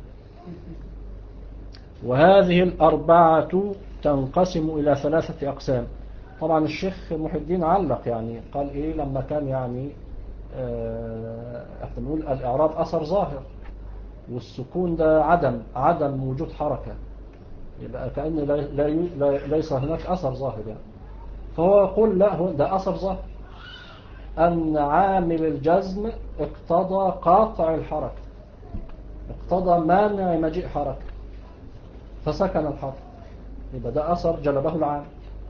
وهذه الأربعة تنقسم إلى ثلاثة أقسام. طبعا الشيخ محي الدين علق، يعني قال إيه لما كان يعني احنا بنقول الإعراب أثر ظاهر والسكون ده عدم عدم وجود حركة، يبقى كأن لا لا ليس هناك أثر ظاهر يعني. فهو يقول لا، هو ده أثر ظاهر أن عامل الجزم اقتضى قاطع الحركة، اقتضى مانع مجيء حركة فسكن الحرف، يبقى ده أثر جلبه العامل.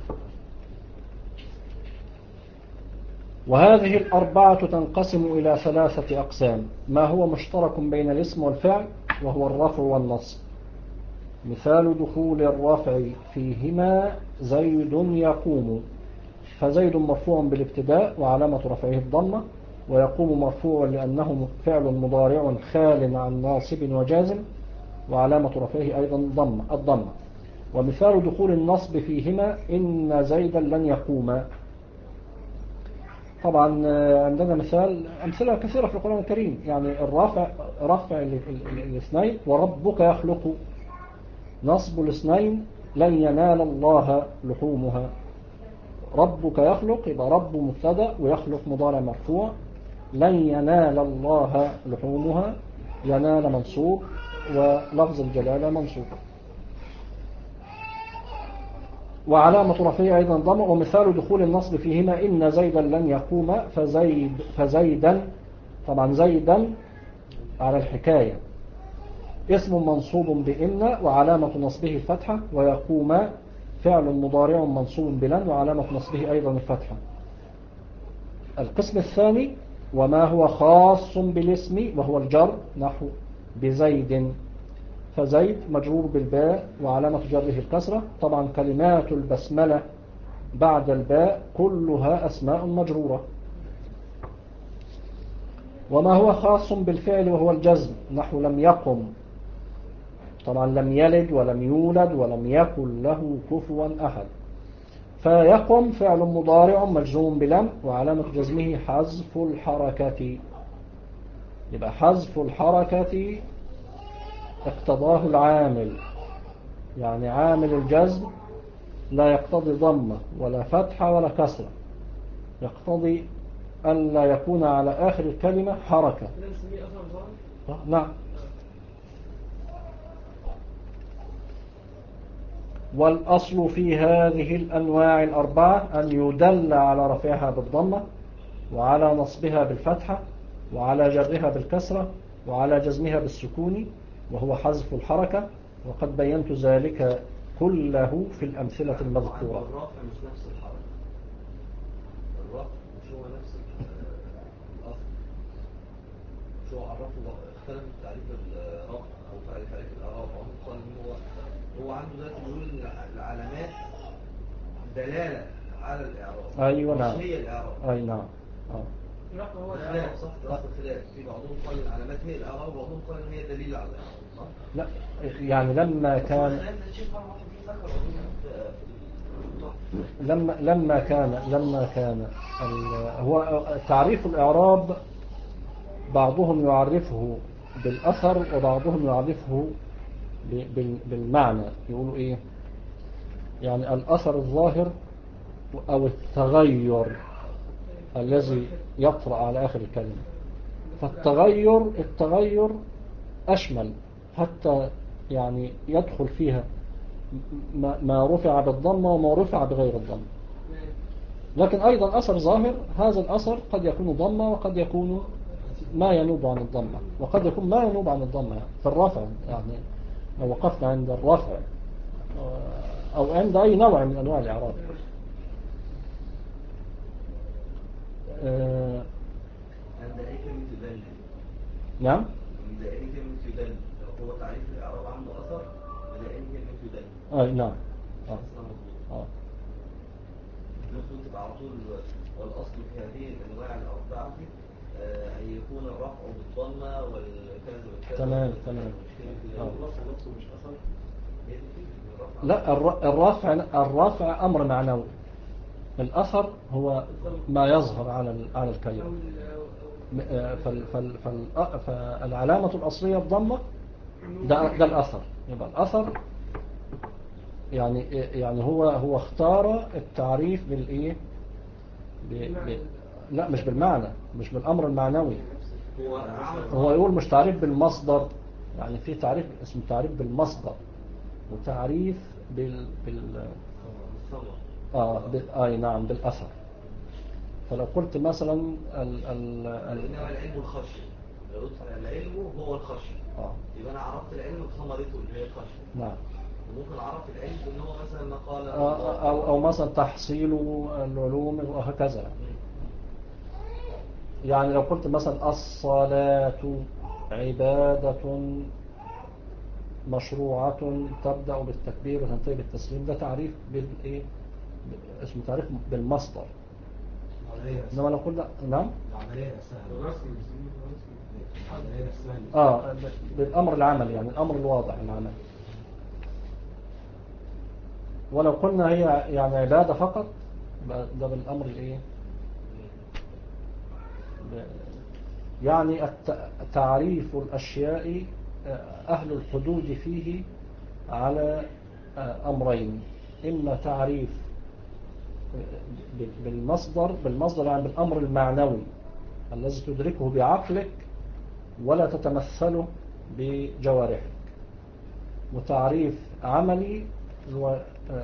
وهذه الأربعة تنقسم إلى ثلاثة أقسام: ما هو مشترك بين الاسم والفعل وهو الرفع والنصب. مثال دخول الرفع فيهما زيد يقوم، فزيد مرفوع بالابتداء وعلامة رفعه الضمة، ويقوم مرفوع لأنه فعل مضارع خال عن ناصب وجازم وعلامة رفعه أيضا ضمة الضمة. ومثال دخول النصب فيهما إن زيدا لن يقوم، طبعا عندنا مثال أمثلة كثيرة في القرآن الكريم، يعني الرافع رفع ال- ال- الاثنين، وربك يخلق، نصب الاثنين لن ينال الله لحومها. ربك يخلق يبقى رب مبتدا ويخلق مضارع مرفوع، لن ينال الله لحومها، ينال منصوب ولفظ الجلالة منصوب. وعلامة رفعه أيضا ضم. ومثال دخول النصب فيهما إن زيدا لن يقوم فزيد فزيدا، طبعا زيدا على الحكاية اسم منصوب بإن وعلامة نصبه الفتحة، ويقوم فعل مضارع منصوب بلن وعلامة نصبه أيضا الفتحة. القسم الثاني وما هو خاص بالاسم وهو الجر، نحو بزيد، فزيد مجرور بالباء وعلامة جره الكسرة. طبعا كلمات البسملة بعد الباء كلها أسماء مجرورة. وما هو خاص بالفعل وهو الجزم، نحو لم يقم، طبعا لم يلد ولم يولد ولم يكن له كفوا أحد. فيقم فعل مضارع مجزوم بلم وعلامة جزمه حذف الحركة، يبقى حذف الحركة اقتضاه العامل، يعني عامل الجزم لا يقتضي ضمة ولا فتحة ولا كسرة، يقتضي أن لا يكون على آخر الكلمة حركة. نعم. والأصل في هذه الأنواع الأربعة أن يدل على رفعها بالضمة وعلى نصبها بالفتحة وعلى جرها بالكسرة وعلى جزمها بالسكون وهو حذف الحركة، وقد بينت ذلك كله في الأمثلة المذكورة. الرفع مش نفس الحركة، الرفع مش هو نفس الأصل، مش هو عرفه اختلف تعريف الرفع أو تعريف الإعراب. قال هو هو عنده ذات بيقول العلامات دلالة على الإعراب. أيوة مش نعم. هي الإعراب. أي نعم. آه. هو الخلاف صح، ده أصل الخلاف. في بعضهم قال العلامات هي الإعراب وبعضهم قال هي دليل على الإعراب صح؟ لا يعني لما كان لما لما كان لما كان هو تعريف الإعراب بعضهم يعرفه بالأثر وبعضهم يعرفه بالمعنى. يقولوا إيه؟ يعني الأثر الظاهر أو التغير الذي يطرأ على آخر الكلمة. فالتغير التغير أشمل، حتى يعني يدخل فيها ما رفع بالضمة وما رفع بغير الضمة. لكن أيضا أثر ظاهر، هذا الأثر قد يكون ضمة وقد يكون ما ينوب عن الضمة وقد يكون ما ينوب عن الضمة في الرفع. يعني لو وقفنا عند الرفع أو عند أي نوع من أنواع الإعراب. آه عند أي كلمة يدل. نعم. عند أي كلمة يدل، لو هو تعريف الإعراب عنده أثر عند أي كلمة يدل. أي نعم. آه. آه. المفروض تبقى على طول. والأصل في هذه الأنواع الأربعة أن يكون الرفع بالضمة والكذا والكذا. تمام تمام. الرفع نفسه مش أثر. لا الرفع الرفع أمر معنوي، الأثر هو ما يظهر على على الكلمة. فالعلامة الأصلية الضمة ده, ده الأثر. يبقى الأثر يعني يعني هو هو اختار التعريف بالإيه؟ ب... لا مش بالمعنى، مش بالأمر المعنوي. هو يقول مش تعريف بالمصدر، يعني في تعريف اسمه تعريف بالمصدر وتعريف بال بال اه بال... اي نعم بالأثر. فلو قلت مثلا ال ال ال العلم الخشية، لو قلت العلم هو الخشية اه يبقى انا عرفت العلم بثمرته اللي هي الخشية. نعم. وممكن اعرف العلم ان هو مثلا ما قال آه او او مثلا تحصيل العلوم وهكذا. يعني لو قلت مثلا الصلاة عبادة مشروعة تبدأ بالتكبير وتنتهي بالتسليم، ده تعريف بالايه؟ اسمه تعريف بالمصدر. انما لو قلنا نعم اه بالامر العملي، يعني الامر الواضح العملي. ولو قلنا هي يعني عبادة فقط ده بالامر الايه يعني تعريف الأشياء أهل الحدود فيه على أمرين: إما تعريف بالمصدر بالمصدر يعني بالأمر المعنوي الذي تدركه بعقلك ولا تتمثله بجوارحك، وتعريف عملي هو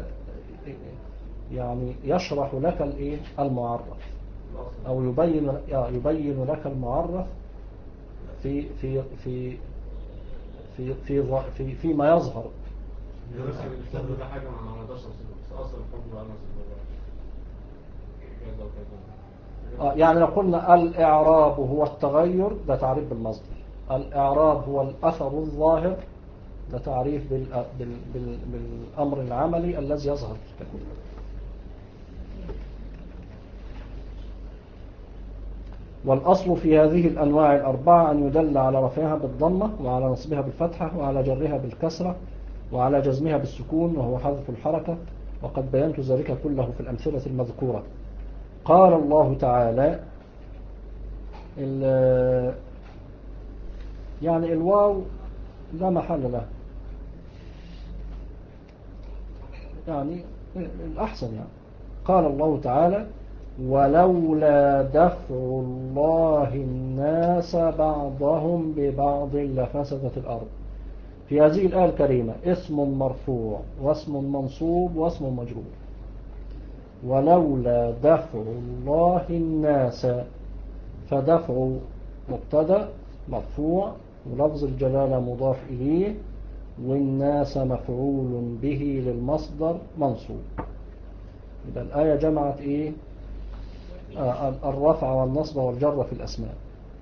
يعني يشرح لك الايه المعرف او يبين يبين لك المعرف في في في في في في فيما يظهر. الحب ده حاجه ما نقدرش نوصفها، اصل الحب بقى مثلا يعني لو قلنا الإعراب هو التغير ده تعريف بالمصدر، الإعراب هو الأثر الظاهر ده تعريف بال بال بال بالأمر العملي الذي يظهر في التكوين. والأصل في هذه الأنواع الأربعة أن يدل على رفعها بالضمة وعلى نصبها بالفتحة وعلى جرها بالكسرة وعلى جزمها بالسكون وهو حذف الحركة، وقد بينت ذلك كله في الأمثلة المذكورة. قال الله تعالى يعني الواو لا محل له، يعني الأحسن يعني قال الله تعالى ولولا دفع الله الناس بعضهم ببعض لفسدت الأرض. في هذه الآية الكريمة اسم مرفوع واسم منصوب واسم مجرور. ولولا دفع الله الناس، فدفع مبتدا مرفوع ولفظ الجلالة مضاف إليه، والناس مفعول به للمصدر منصوب. يبقى الآية جمعت إيه؟ آه الرفع والنصب والجر في الأسماء.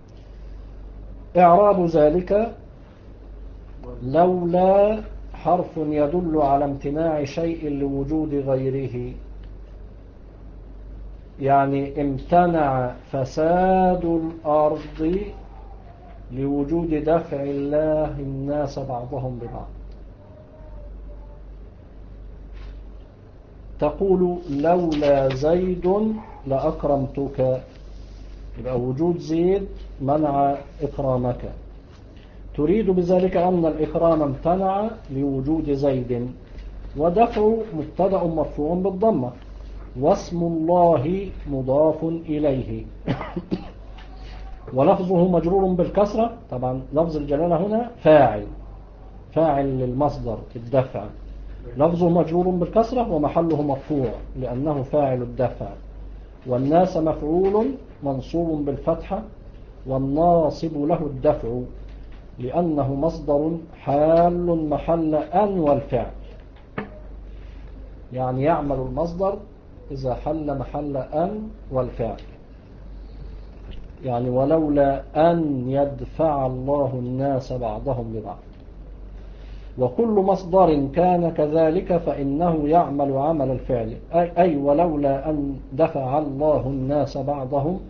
إعراب ذلك لولا حرف يدل على امتناع شيء لوجود غيره، يعني امتنع فساد الأرض لوجود دفع الله الناس بعضهم ببعض. تقول لولا زيد لأكرمتك، يبقى وجود زيد منع إكرامك. تريد بذلك أن الإكرام امتنع لوجود زيد. ودفع مبتدأ مرفوع بالضمة واسم الله مضاف إليه ولفظه مجرور بالكسرة. طبعا لفظ الجلالة هنا فاعل فاعل للمصدر الدفع، لفظه مجرور بالكسرة ومحله مرفوع لأنه فاعل الدفع. والناس مفعول منصوب بالفتحة والناصب له الدفع لأنه مصدر حال محل أن والفعل، يعني يعمل المصدر إذا حل محل أن والفعل. يعني ولولا أن يدفع الله الناس بعضهم ببعض. وكل مصدر كان كذلك فإنه يعمل عمل الفعل، أي, أي ولولا أن دفع الله الناس بعضهم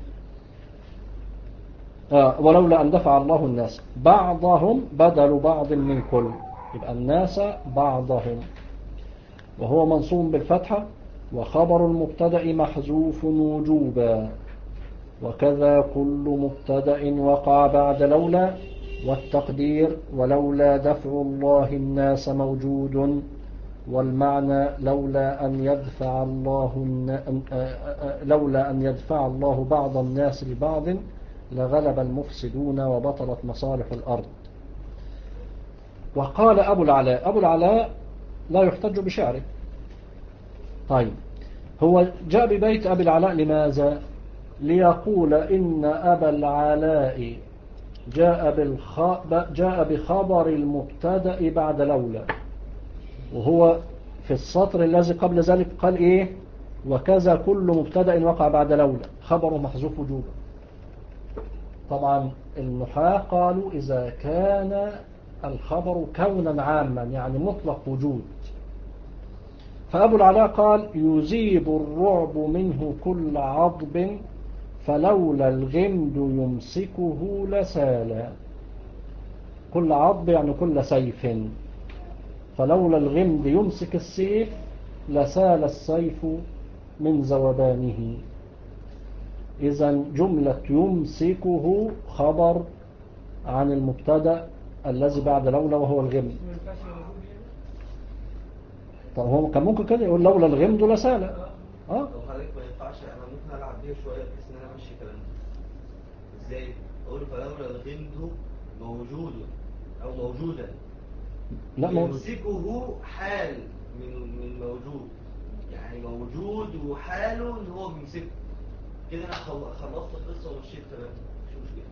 آه ولولا أن دفع الله الناس بعضهم بدل بعض من كل، يبقى الناس بعضهم، وهو منصوب بالفتحة وخبر المبتدأ محذوف وجوبا. وكذا كل مبتدأ وقع بعد لولا، والتقدير ولولا دفع الله الناس موجود، والمعنى لولا أن يدفع الله لولا أن يدفع الله بعض الناس لبعض لغلب المفسدون وبطلت مصالح الأرض. وقال أبو العلاء أبو العلاء لا يحتج بشعره. طيب هو جاء ببيت أبي العلاء لماذا؟ ليقول إن أبا العلاء جاء, بالخ... جاء بخبر المبتدأ بعد لولا، وهو في السطر الذي قبل ذلك قال إيه؟ وكذا كل مبتدأ وقع بعد لولا خبره محذوف وجوبا. طبعا النحاة قالوا إذا كان الخبر كونا عاما يعني مطلق وجود، فأبو العلاء قال يذيب الرعب منه كل عضب فلولا الغمد يمسكه لسالا. كل عضب يعني كل سيف، فلولا الغمد يمسك السيف لسال السيف من ذوبانه. إذا جملة يمسكه خبر عن المبتدأ الذي بعد لولا وهو الغمد. طب هو كان ممكن كده يقول لولا الغمد لسال. اه لو حضرتك ما ينفعش انا ممكن العب بيها شويه بحيث ان انا امشي كلامي. ازاي؟ اقول فلولا الغمد موجود او موجودا. لا مو... يمسكه حال من من موجود، يعني موجود وحاله ان هو بيمسكه كده. انا خلصت القصه ومشيت تمام مش مشكله.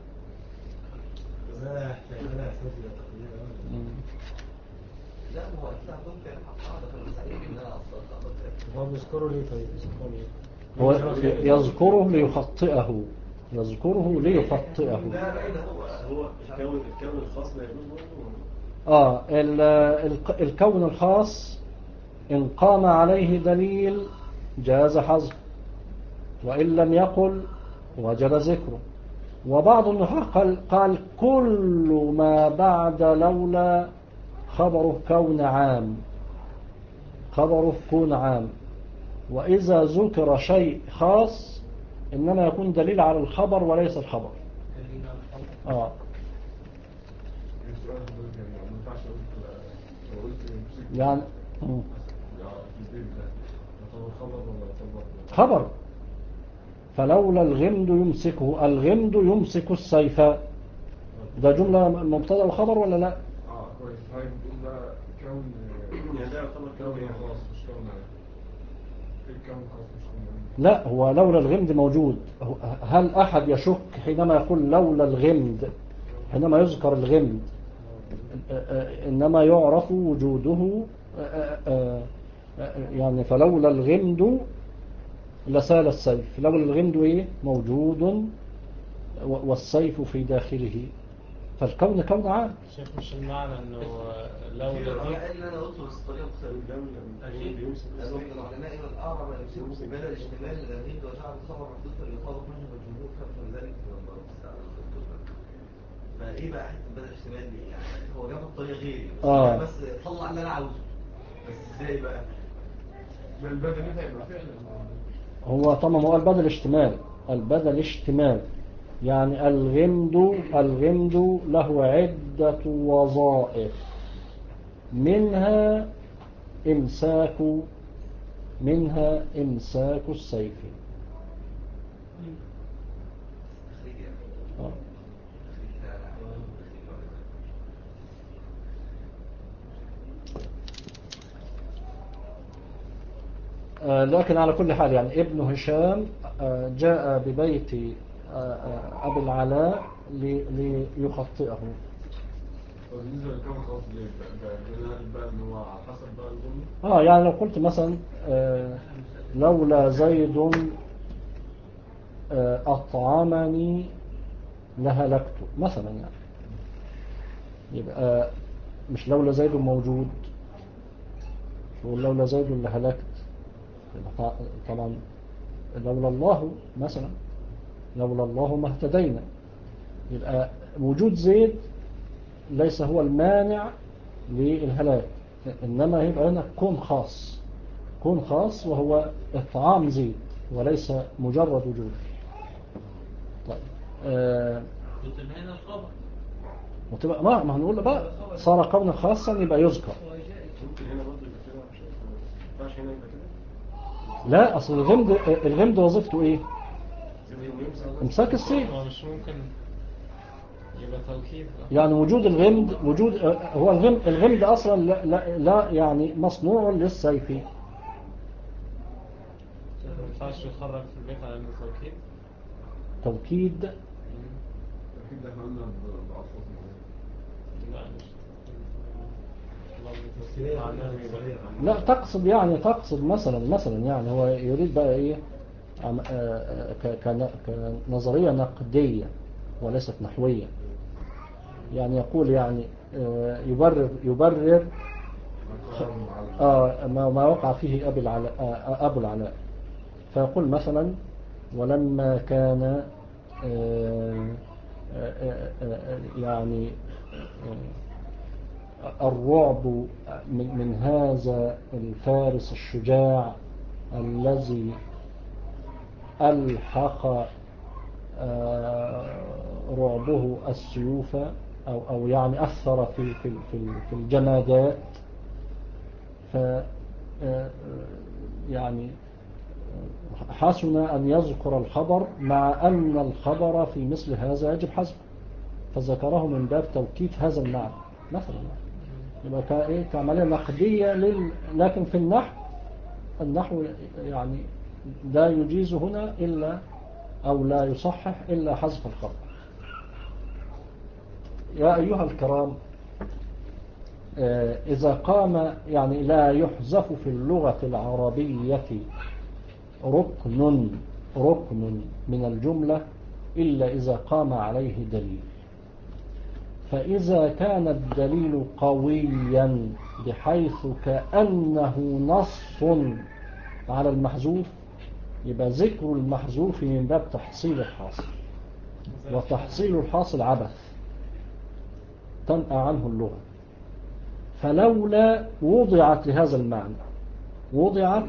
لا احتمال احتاج الى تقدير. لا ما هو اكيد عندهم كلام قاعده فانا سعيد ان انا اصلا هو بيذكره ليه طيب؟ بيذكره ليه؟ هو يذكره ليخطئه، يذكره ليخطئه. لا لا ده هو هو الكون الكون الخاص لا يجوز برضه. اه الكون الخاص إن قام عليه دليل جاز حذفه، وإن لم يقل وجب ذكره. وبعض النحاة قال, قال كل ما بعد لولا خبره كون عام، خبره كون عام، وإذا ذكر شيء خاص إنما يكون دليل على الخبر وليس الخبر. آه. يعني خبر فلولا الغمد يمسكه، الغمد يمسك السيف، ده جملة مبتدأ وخبر ولا لا؟ اه كويس. هاي بتقول بقى كون يعني ده يعتبر كون خاص مش كون عام. الكون خاص مش كون عام. لا هو لولا الغمد موجود. هل أحد يشك حينما يقول لولا الغمد، حينما يذكر الغمد إنما يعرف وجوده، يعني فلولا الغمد لسال السيف، لولا الغمد إيه موجود والسيف في داخله، فالكون كون عام. شيخ مش المعنى انه لولا دي العلماء اللي انا قلته بس طريقه مختلفه. قالوا من العلماء ان الاعرب يمسكه بدل اشتمال الغميد وجعل الخبر محدوثا ليطابق منه الجمهور فمن ذلك فايه بقى حته بدل اشتمال دي؟ يعني هو جاب الطريقه غيري بس آه. بس طلع اللي انا عاوزه بس ازاي بقى؟ ما البدل ده يبقى فعلا هو طبعا هو البدل اشتمال، البدل اشتمال يعني الغمد، الغمد له عدة وظائف، منها إمساك منها إمساك السيف. آه. آه لكن على كل حال يعني ابن هشام آه جاء ببيت آه أبي العلاء ليخطئه. بالنسبه للكون خاص ليه بقى بقى ان هو على حسب بقى الجمله. اه يعني لو قلت مثلا آه لولا زيد آه أطعمني لهلكت مثلا، يعني يبقى مش لولا زيد موجود، لولا زيد لهلكت. طبعا لولا الله مثلا، لولا الله ما اهتدينا. يبقى وجود زيد ليس هو المانع للهلاك، إنما يبقى هنا كون خاص، كون خاص وهو إطعام زيد وليس مجرد وجود. طيب آه وتبقى ما ما هنقول بقى صار كون خاصا يبقى يذكر. ممكن هنا برضه يبقى كده مش ينفعش هنا يبقى كده. لا أصل الغمد الغمد وظيفته إيه؟ امساك السيف. مش ممكن يبقى توكيد يعني وجود الغمد وجود هو الغمد الغمد أصلا لا, لا, لا يعني مصنوع للسيف. ما ينفعش يخرج في البيت على انه توكيد. توكيد توكيد ده احنا قلنا بألفاظ معينة. لا تقصد يعني تقصد مثلا مثلا يعني هو يريد بقى ايه كنظرية نقدية وليست نحوية. يعني يقول يعني يبرر يبرر آه ما وقع فيه أبي العلاء أبو العلاء، فيقول مثلا ولما كان يعني الرعب من هذا الفارس الشجاع الذي ألحق رعبه السيوف أو, أو يعني أثر في, في, في, في الجمادات، ف يعني حسن أن يذكر الخبر مع أن الخبر في مثل هذا يجب حذفه، فذكره من باب توكيد هذا المعنى مثلا. يبقى كايه كعملية نقدية لل... لكن في النحو النحو يعني لا يجيز هنا إلا أو لا يصحح إلا حذف الخبر. يا أيها الكرام، إذا قام يعني لا يحذف في اللغة العربية ركن ركن من الجملة إلا إذا قام عليه دليل. فإذا كان الدليل قويا بحيث كأنه نص على المحذوف، يبقى ذكر المحذوف من باب تحصيل الحاصل، وتحصيل الحاصل عبث تنأى عنه اللغة. فلولا وضعت لهذا المعنى، وضعت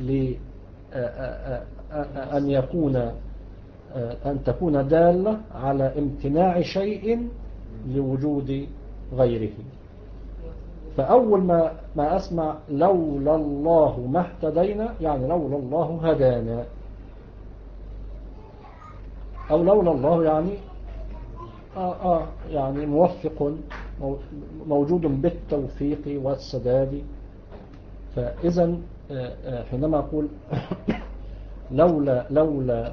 لأن يكون أن تكون دالة على امتناع شيء لوجود غيره. فأول ما ما أسمع لولا الله ما اهتدينا، يعني لولا الله هدانا، أو لولا الله يعني آه آه يعني موفق موجود بالتوفيق والسداد. فإذا حينما أقول لولا لولا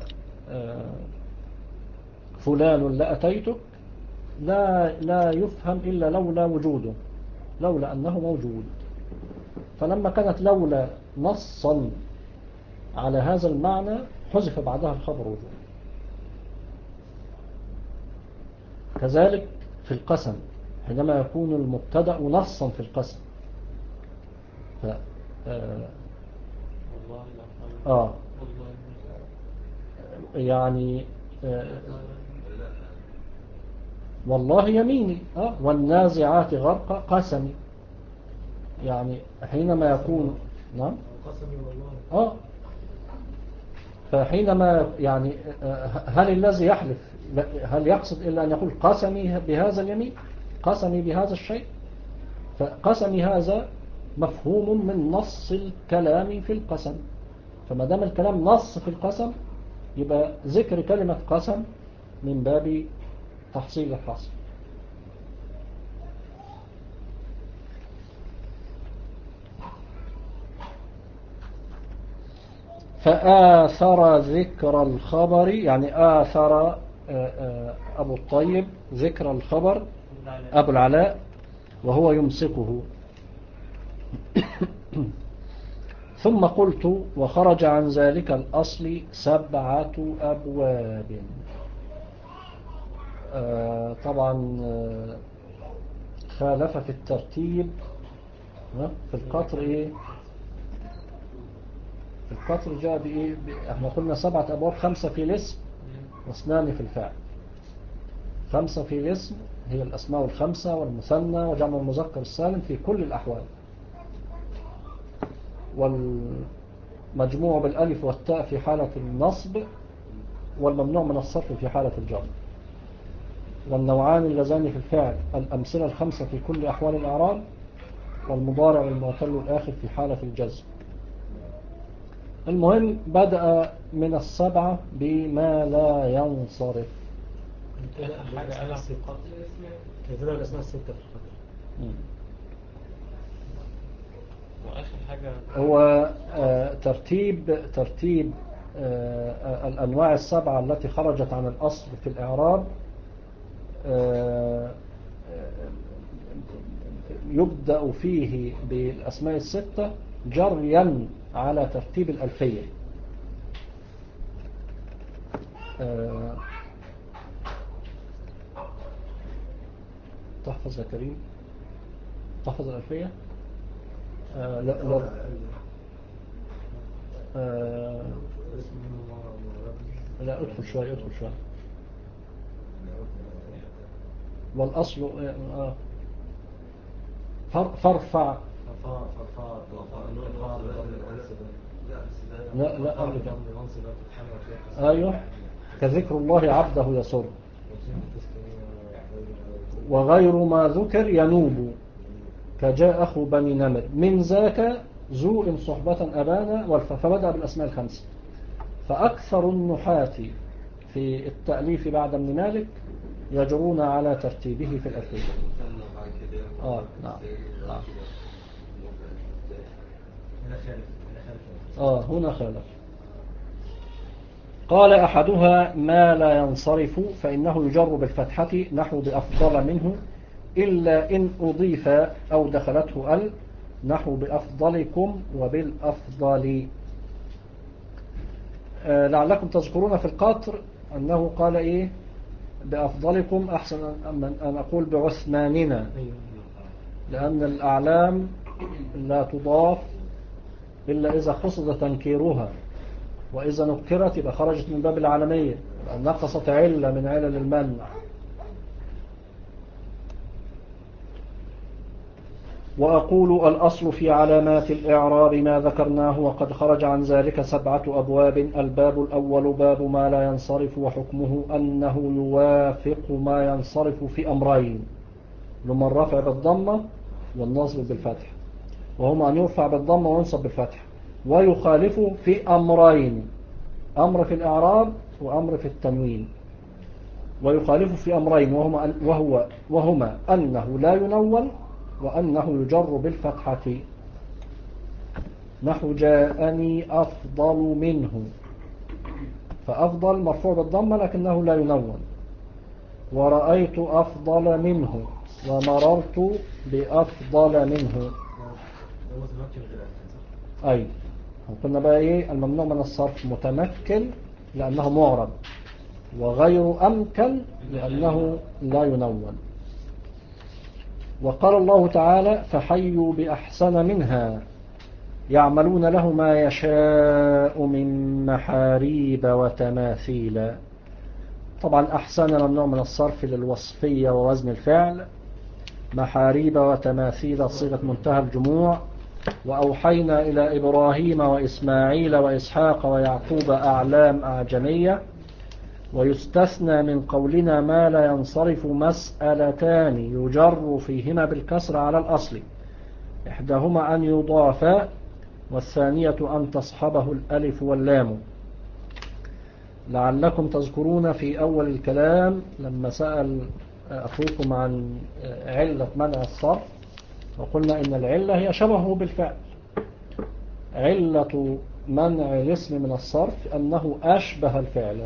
فلان لأتيتك، لا لا يفهم إلا لولا وجوده، لولا أنه موجود. فلما كانت لولا نصا على هذا المعنى حذف بعدها الخبر وجود. كذلك في القسم حينما يكون المبتدأ نصا في القسم، ف آه, آه يعني آه والله يميني آه والنازعات غرق قسمي، يعني حينما يكون نعم قسمي والله آه فحينما يعني هل الذي يحلف هل يقصد إلا أن يقول قسمي بهذا اليمين، قسمي بهذا الشيء؟ فقسمي هذا مفهوم من نص الكلام في القسم، فما دام الكلام نص في القسم يبقى ذكر كلمة قسم من باب تحصيل الحاصل. فآثر ذكر الخبر، يعني آثر أبو الطيب ذكر الخبر أبو العلاء وهو يمسكه. ثم قلت وخرج عن ذلك الأصل سبعة أبواب. آه طبعا آه خالف في الترتيب. في القطر إيه؟ في القطر جاء بإيه؟ احنا قلنا سبعة أبواب، خمسة في الاسم واثنان في الفعل. خمسة في الاسم هي الأسماء الخمسة والمثنى وجمع المذكر السالم في كل الأحوال، والمجموع بالألف والتاء في حالة النصب، والممنوع من الصرف في حالة الجر. والنوعان اللذان في الفعل الأمثلة الخمسة في كل أحوال الأعراب، والمضارع والمعتل الآخر في حالة الجزم. المهم بدأ من السبعة بما لا ينصرف. حاجة أنا في القطر كذلك الأسماء الستة في القطر. وآخر حاجة هو آه ترتيب ترتيب آه الأنواع السبعة التي خرجت عن الأصل في الإعراب آه يبدأ فيه بالأسماء الستة جريا على ترتيب الألفية. آه تحفظ يا كريم، تحفظ الألفية. آه لا لا آه لا ادخل شوي ادخل شوي. والأصل آه فارفع لا لا قبل كده. ايوه كذكر الله عبده يسر. وغير ما ذكر ينوب كجاء أخو بني نمر من ذاك ذو إن صحبة أبانا والفا، فبدأ بالأسماء الخمسة. فأكثر النحاة في التأليف بعد ابن مالك يجرون على ترتيبه في الألفية. آه نعم نعم. آه هنا خالف. قال أحدها ما لا ينصرف فإنه يجر بالفتحة نحو بأفضل منه إلا إن أضيف أو دخلته ال نحو بأفضلكم وبالأفضل. آه لعلكم تذكرون في القطر أنه قال إيه بأفضلكم أحسن من أن أقول بعثماننا، لأن الأعلام لا تضاف إلا إذا قصد تنكيرها، وإذا نكرت يبقى خرجت من باب العالمية، نقصت علة من علل المنع. وأقول الأصل في علامات الإعراب ما ذكرناه، وقد خرج عن ذلك سبعة أبواب. الباب الأول باب ما لا ينصرف، وحكمه أنه يوافق ما ينصرف في أمرين، لما الرفع بالضمة والنصب بالفتح، وهما أن يرفع بالضمة وينصب بالفتح، ويخالفه في أمرين، أمر في الإعراب وأمر في التنوين. ويخالفه في أمرين وهما, وهو وهما أنه لا ينون وأنه يجر بالفتحة، نحو جاءني أفضل منه، فأفضل مرفوع بالضمة لكنه لا ينون. ورأيت أفضل منه ومررت بأفضل منه. أي قلنا بقى إيه الممنوع من الصرف متمكن لأنه معرب، وغير أمكن لأنه لا ينون. وقال الله تعالى فحيوا بأحسن منها يعملون له ما يشاء من محاريب وتماثيل. طبعا أحسن ممنوع من الصرف للوصفية ووزن الفعل، محاريب وتماثيل صيغة منتهى الجموع. وأوحينا إلى إبراهيم وإسماعيل وإسحاق ويعقوب أعلام أعجمية. ويستثنى من قولنا ما لا ينصرف مسألتان يجر فيهما بالكسر على الأصل، إحداهما أن يضافا والثانية أن تصحبه الألف واللام. لعلكم تذكرون في أول الكلام لما سأل أخوكم عن علة منع الصرف، وقلنا إن العلة هي شبهه بالفعل. علة منع الاسم من الصرف أنه أشبه الفعل.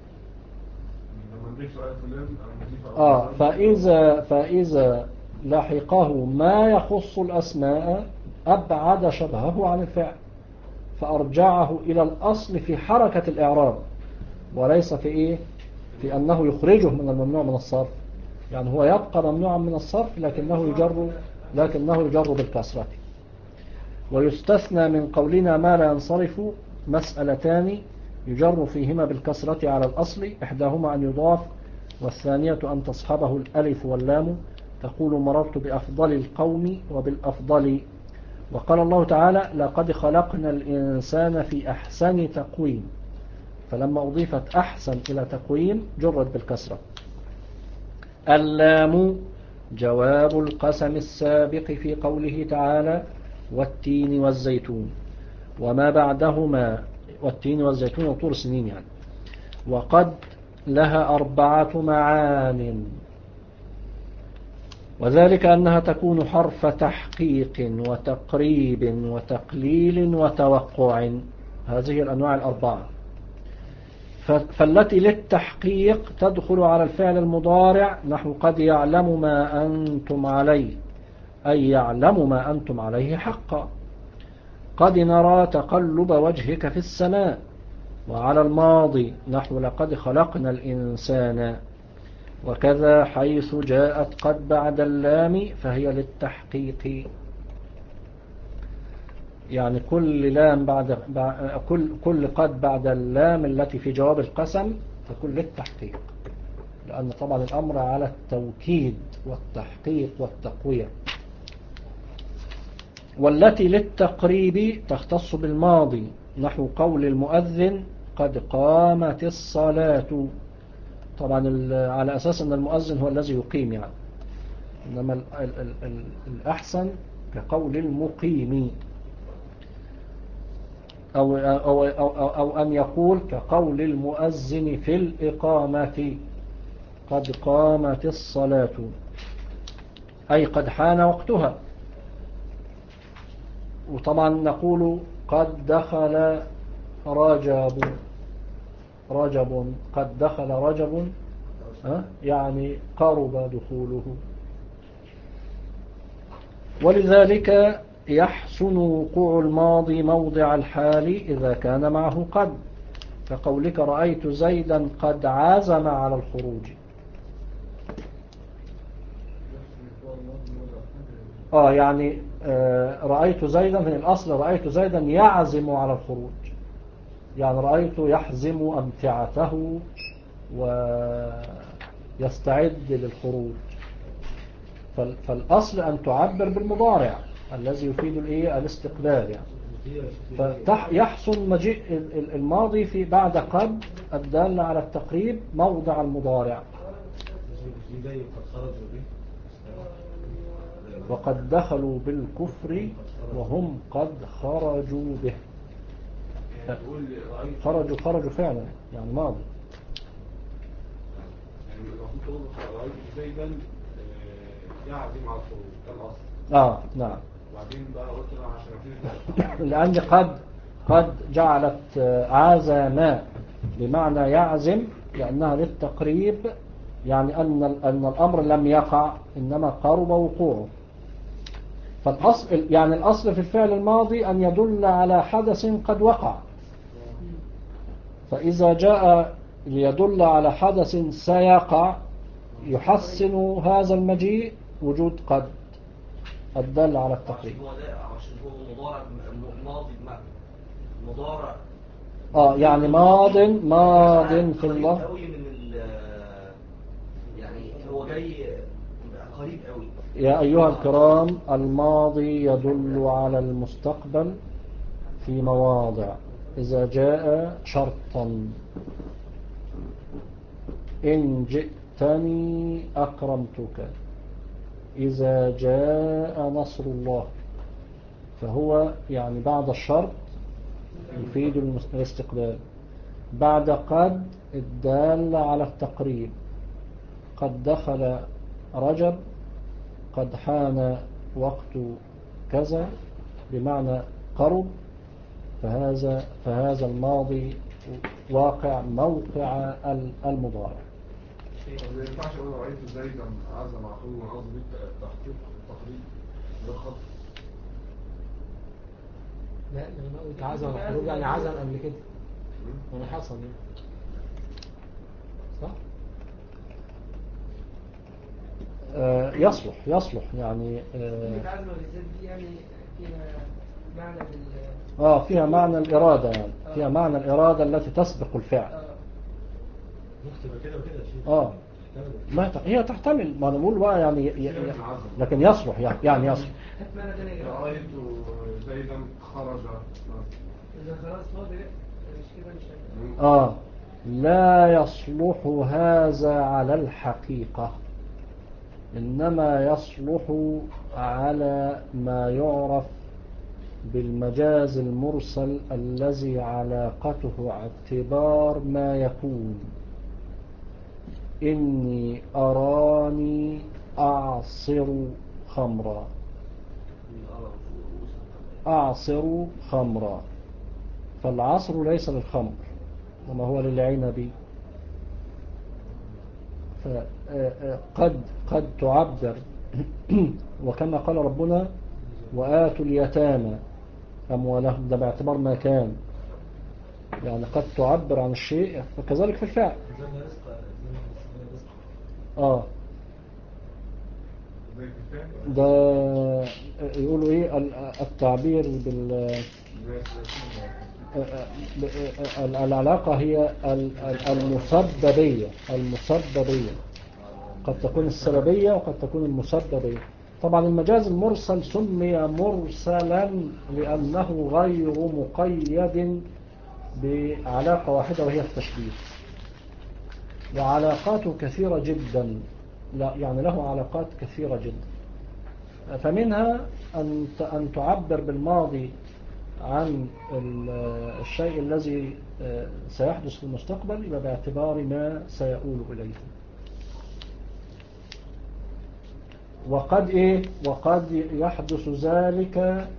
آه فإذا, فإذا لحقه ما يخص الأسماء أبعد شبهه عن الفعل، فأرجعه إلى الأصل في حركة الإعراب، وليس في إيه في أنه يخرجه من الممنوع من الصرف. يعني هو يبقى ممنوعا من الصرف لكنه يجر لكنه يجر بالكسرة. ويستثنى من قولنا ما لا ينصرف مسألتان يجر فيهما بالكسرة على الأصل، إحداهما أن يضاف والثانية أن تصحبه الألف واللام، تقول مررت بأفضل القوم وبالأفضل. وقال الله تعالى لقد خلقنا الإنسان في أحسن تقويم، فلما أضيفت أحسن إلى تقويم جرت بالكسرة. اللام جواب القسم السابق في قوله تعالى والتين والزيتون وما بعدهما، والتين والزيتون وطور سنين يعني. وقد لها أربعة معان، وذلك أنها تكون حرف تحقيق وتقريب وتقليل وتوقع، هذه الأنواع الأربعة. فالتي للتحقيق تدخل على الفعل المضارع نحو قد يعلم ما أنتم عليه، أي يعلم ما أنتم عليه حقا. قد نرى تقلب وجهك في السماء. وعلى الماضي نحو لقد خلقنا الإنسان. وكذا حيث جاءت قد بعد اللام فهي للتحقيق، يعني كل لام بعد كل كل قد بعد اللام التي في جواب القسم تكون للتحقيق، لأن طبعا الأمر على التوكيد والتحقيق والتقوية. والتي للتقريب تختص بالماضي نحو قول المؤذن قد قامت الصلاة. طبعا على أساس أن المؤذن هو الذي يقيم يعني، إنما ال ال ال ال الأحسن كقول المقيم، أو, أو, أو, أو, أو أن يقول كقول المؤذن في الإقامة قد قامت الصلاة، أي قد حان وقتها. وطبعا نقول قد دخل رجب، رجب قد دخل رجب يعني قرب دخوله. ولذلك يحسن وقوع الماضي موضع الحال إذا كان معه قد، كقولك رأيت زيدا قد عزم على الخروج. آه يعني آه رأيت زيدا من الأصل رأيت زيدا يعزم على الخروج، يعني رأيت يحزم أمتعته ويستعد للخروج. فالأصل أن تعبر بالمضارع الذي يفيد الإيه الاستقبال يعني. فيحسن مجيء الماضي في بعد قد الدالة على التقريب موضع المضارع. وقد دخلوا بالكفر وهم قد خرجوا به. خرجوا خرجوا فعلا يعني ماضي. يعني المفروض تقول رأيت زيدا يعزم على الخروج ده الأصل. اه نعم. وبعدين بقى قلت له عشان أبتدي لأن قد قد جعلت عزم بمعنى يعزم لأنها للتقريب، يعني أن أن الأمر لم يقع إنما قرب وقوعه. فالأصل يعني الأصل في الفعل الماضي أن يدل على حدث قد وقع، فإذا جاء ليدل على حدث سيقع يحسن هذا المجيء وجود قد الدل على التقريب. عشان هو مضارع ماضي مضارع اه يعني ماض ماض في الله قوي من يعني هو جاي قريب قوي. يا أيها الكرام الماضي يدل على المستقبل في مواضع إذا جاء شرطا. إن جئتني أكرمتك، إذا جاء نصر الله، فهو يعني بعد الشرط يفيد الاستقبال. بعد قد الدال على التقريب، قد دخل رجب قد حان وقت كذا بمعنى قرب، فهذا فهذا الماضي واقع موقع المضارع. ما ينفعش اقول رأيت زيدا عزم على الخروج من قصدي التحقيق التقريب بالخط. لا لما قلت عزم على الخروج يعني عزم قبل كده يعني حصل يعني. صح؟ آه يصلح يصلح يعني آه عزم بالذات دي يعني فيها معنى بال اه فيها معنى الإرادة يعني فيها معنى الإرادة التي تسبق الفعل. نكتب كده وكده شيء. اه ما هي تحتمل ما نقول بقى يعني ي... ي... لكن يصلح يعني يعني يصلح. رأيت زيدا خرج. إذا خلاص فاضي مش كده مش اه لا يصلح هذا على الحقيقة، إنما يصلح على ما يعرف بالمجاز المرسل الذي علاقته اعتبار ما يكون. إني أراني أعصر خمرا، أعصر خمرا، فالعصر ليس للخمر وما هو للعنب. فقد قد تعبر وكما قال ربنا وآتوا اليتامى أموالهم، ده باعتبار ما كان، يعني قد تعبر عن الشيء وكذلك في الفعل. آه ده يقولوا إيه التعبير بال العلاقة هي المسببية المسببية قد تكون السببية وقد تكون المسببية. طبعا المجاز المرسل سمي مرسلا لأنه غير مقيد بعلاقة واحدة وهي التشبيه، وعلاقاته كثيرة جدا، لا يعني له علاقات كثيرة جدا. فمنها أن أن تعبر بالماضي عن الشيء الذي سيحدث في المستقبل يبقى باعتبار ما سيؤول إليه. وقد إيه وقد يحدث ذلك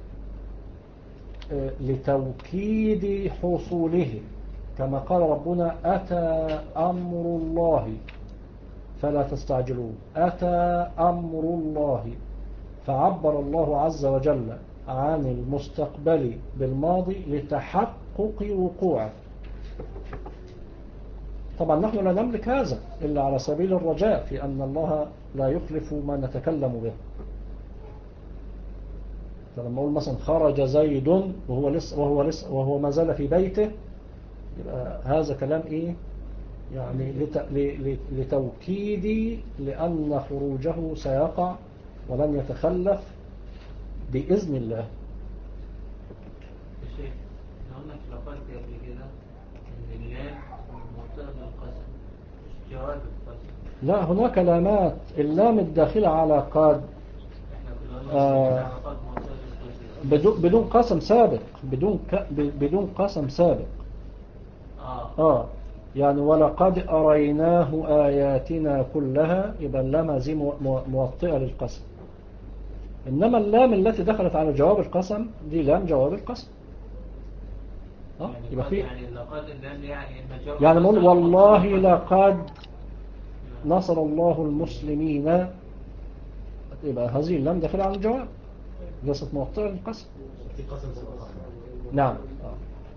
لتوكيد حصوله، كما قال ربنا أتى أمر الله فلا تستعجلوه، أتى أمر الله، فعبر الله عز وجل عن المستقبل بالماضي لتحقق وقوعه. طبعا نحن لا نملك هذا إلا على سبيل الرجاء في أن الله لا يخلف ما نتكلم به. فلما أقول مثلا خرج زيد وهو لسه وهو لسه وهو ما زال في بيته، يبقى هذا كلام إيه؟ يعني لتوكيد لأن خروجه سيقع ولن يتخلف بإذن الله. الشيخ قلنا في لقاء قبل كده إن اللام مرتبط بالقسم مش جواب القسم. لا، هناك لامات، اللام الداخلة على قد آه بدون بدون قسم سابق، بدون ك بدون قسم سابق. آه. آه يعني ولقد أريناه آياتنا كلها، يبقى اللام هذه موطئة للقسم. إنما اللام التي دخلت على جواب القسم دي لام جواب القسم. آه يبقى في يعني لقد اللام يعني يعني نقول والله لقد نصر الله المسلمين، يبقى هذه اللام داخلة على الجواب ليست موطئة للقسم. في قسم سبق. نعم. آه.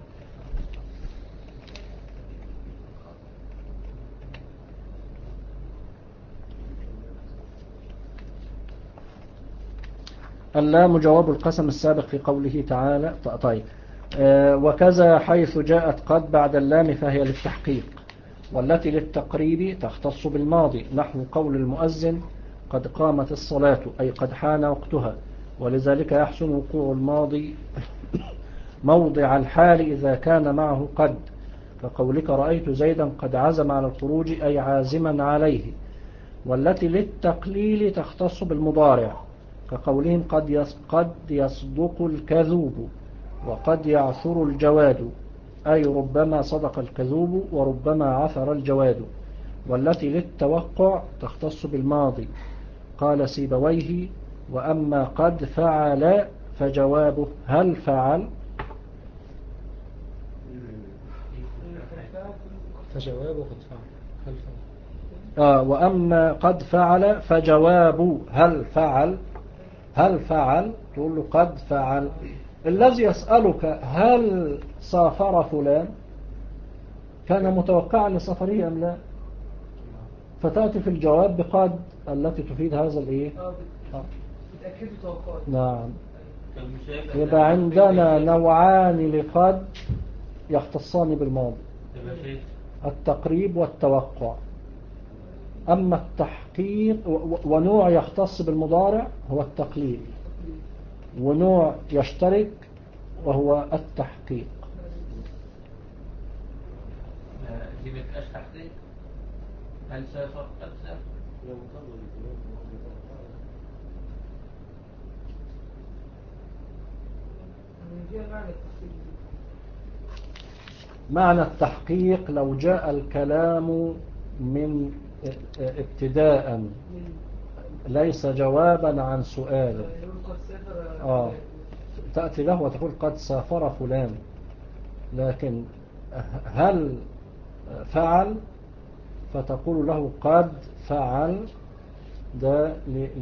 اللام جواب القسم السابق في قوله تعالى. طيب آه وكذا حيث جاءت قد بعد اللام فهي للتحقيق، والتي للتقريب تختص بالماضي، نحو قول المؤذن قد قامت الصلاة، أي قد حان وقتها، ولذلك يحسن وقوع الماضي موضع الحال إذا كان معه قد، كقولك رأيت زيدا قد عزم على الخروج، أي عازما عليه. والتي للتقليل تختص بالمضارع، كقولهم قد قد يصدق الكذوب، وقد يعثر الجواد، أي ربما صدق الكذوب وربما عثر الجواد. والتي للتوقع تختص بالماضي، قال سيبويه وأما قد فعل فجوابه هل فعل، فجوابه قد فعل هل فعل. آه وأما قد فعل فجواب هل فعل، هل فعل تقول له قد فعل. الذي يسألك هل سافر فلان كان متوقعا لسفره أم لا، فتأتي في الجواب بقد التي تفيد هذا الايه. اه بتأكد توقعات. نعم. يبقى عندنا نوعان لقد يختصان بالماضي، التقريب والتوقع. أما التحقيق ونوع يختص بالمضارع هو التقليل، ونوع يشترك وهو التحقيق. دي بتبقاش تحقيق، هل سافر قد سافر. معنى التحقيق لو جاء الكلام من ابتداء ليس جوابا عن سؤال، آه تأتي له وتقول قد سافر فلان، لكن هل فعل فتقول له قد فعل، ده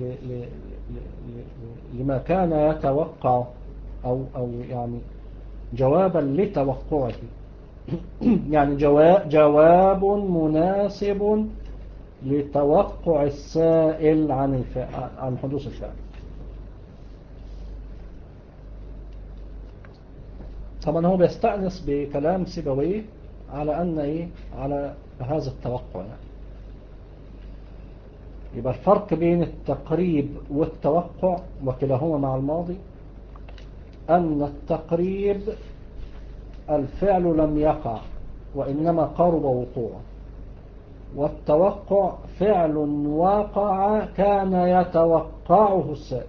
لما كان يتوقع أو, أو يعني جوابا لتوقعه، يعني جواب, جواب مناسب لتوقع السائل عن الفعل عن حدوث الفعل. طبعا هو بيستأنس بكلام سيبويه على أن إيه على هذا التوقع يعني. يبقى الفرق بين التقريب والتوقع وكلاهما مع الماضي أن التقريب الفعل لم يقع وإنما قرب وقوعه، والتوقع فعل وقع كان يتوقعه السائل.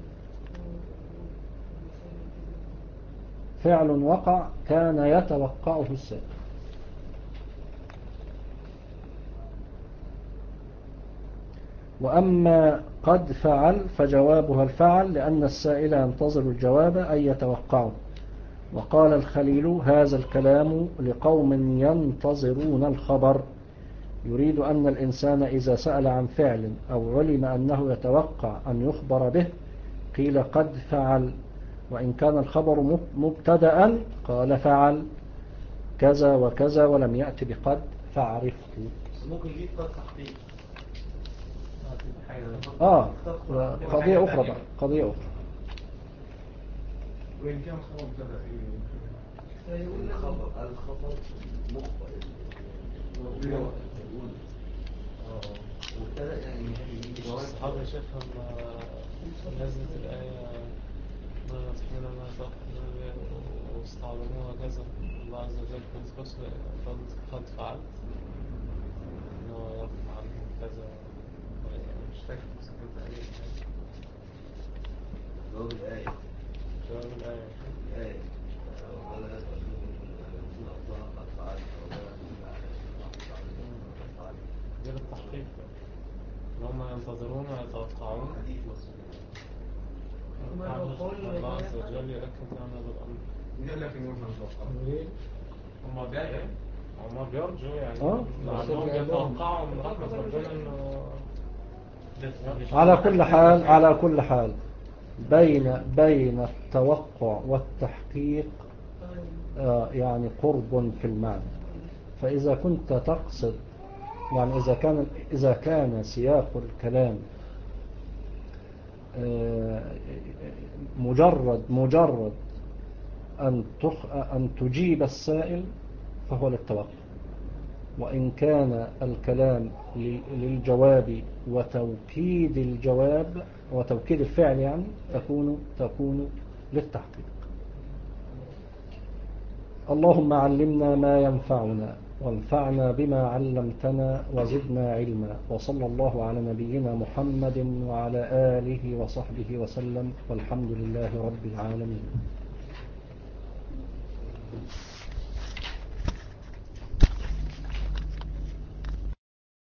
فعل وقع كان يتوقعه السائل. وأما قد فعل فجوابها الفعل، لأن السائل ينتظر الجواب أي يتوقعه. وقال الخليل هذا الكلام لقوم ينتظرون الخبر، يريد أن الإنسان إذا سأل عن فعل أو علم أنه يتوقع أن يخبر به قيل قد فعل، وإن كان الخبر مبتدأ قال فعل كذا وكذا ولم يأتي بقد فعرفته. ممكن يجيب قد تحقيق. آه قضية أخرى بقى، قضية أخرى. وإن كان خبر مبتدأ يقول الخبر الخبر مخبر يقول مبتدأ يعني الصحابة شافهم نزلت الآية ما يصحبنا ما يصحبنا واستعلموها كذا. الله عز وجل في الفصل قد فعلت إنه يفعل كذا، مش فاكر بس كنت آية جواب الآية جواب الآية الآية ولا يقول الله قد فعلت غير التحقيق إن هم ينتظرون ويتوقعون. الله عز وجل يؤكد لنا بالأمر. قال لك إنه هنتوقع هم بيرجعوا هم بيرجوا يعني آه. لأنهم يتوقعوا من رحمة ربنا إنه على كل حال على كل حال بين بين التوقع والتحقيق آه يعني قرب في المعنى. فإذا كنت تقصد يعني إذا كان إذا كان سياق الكلام آه مجرد مجرد أن تخ أن تجيب السائل فهو للتوقع، وإن كان الكلام للجواب وتوكيد الجواب وتوكيد الفعل يعني تكون تكون للتحقيق. اللهم علمنا ما ينفعنا وانفعنا بما علمتنا وزدنا علما، وصلى الله على نبينا محمد وعلى آله وصحبه وسلم، والحمد لله رب العالمين.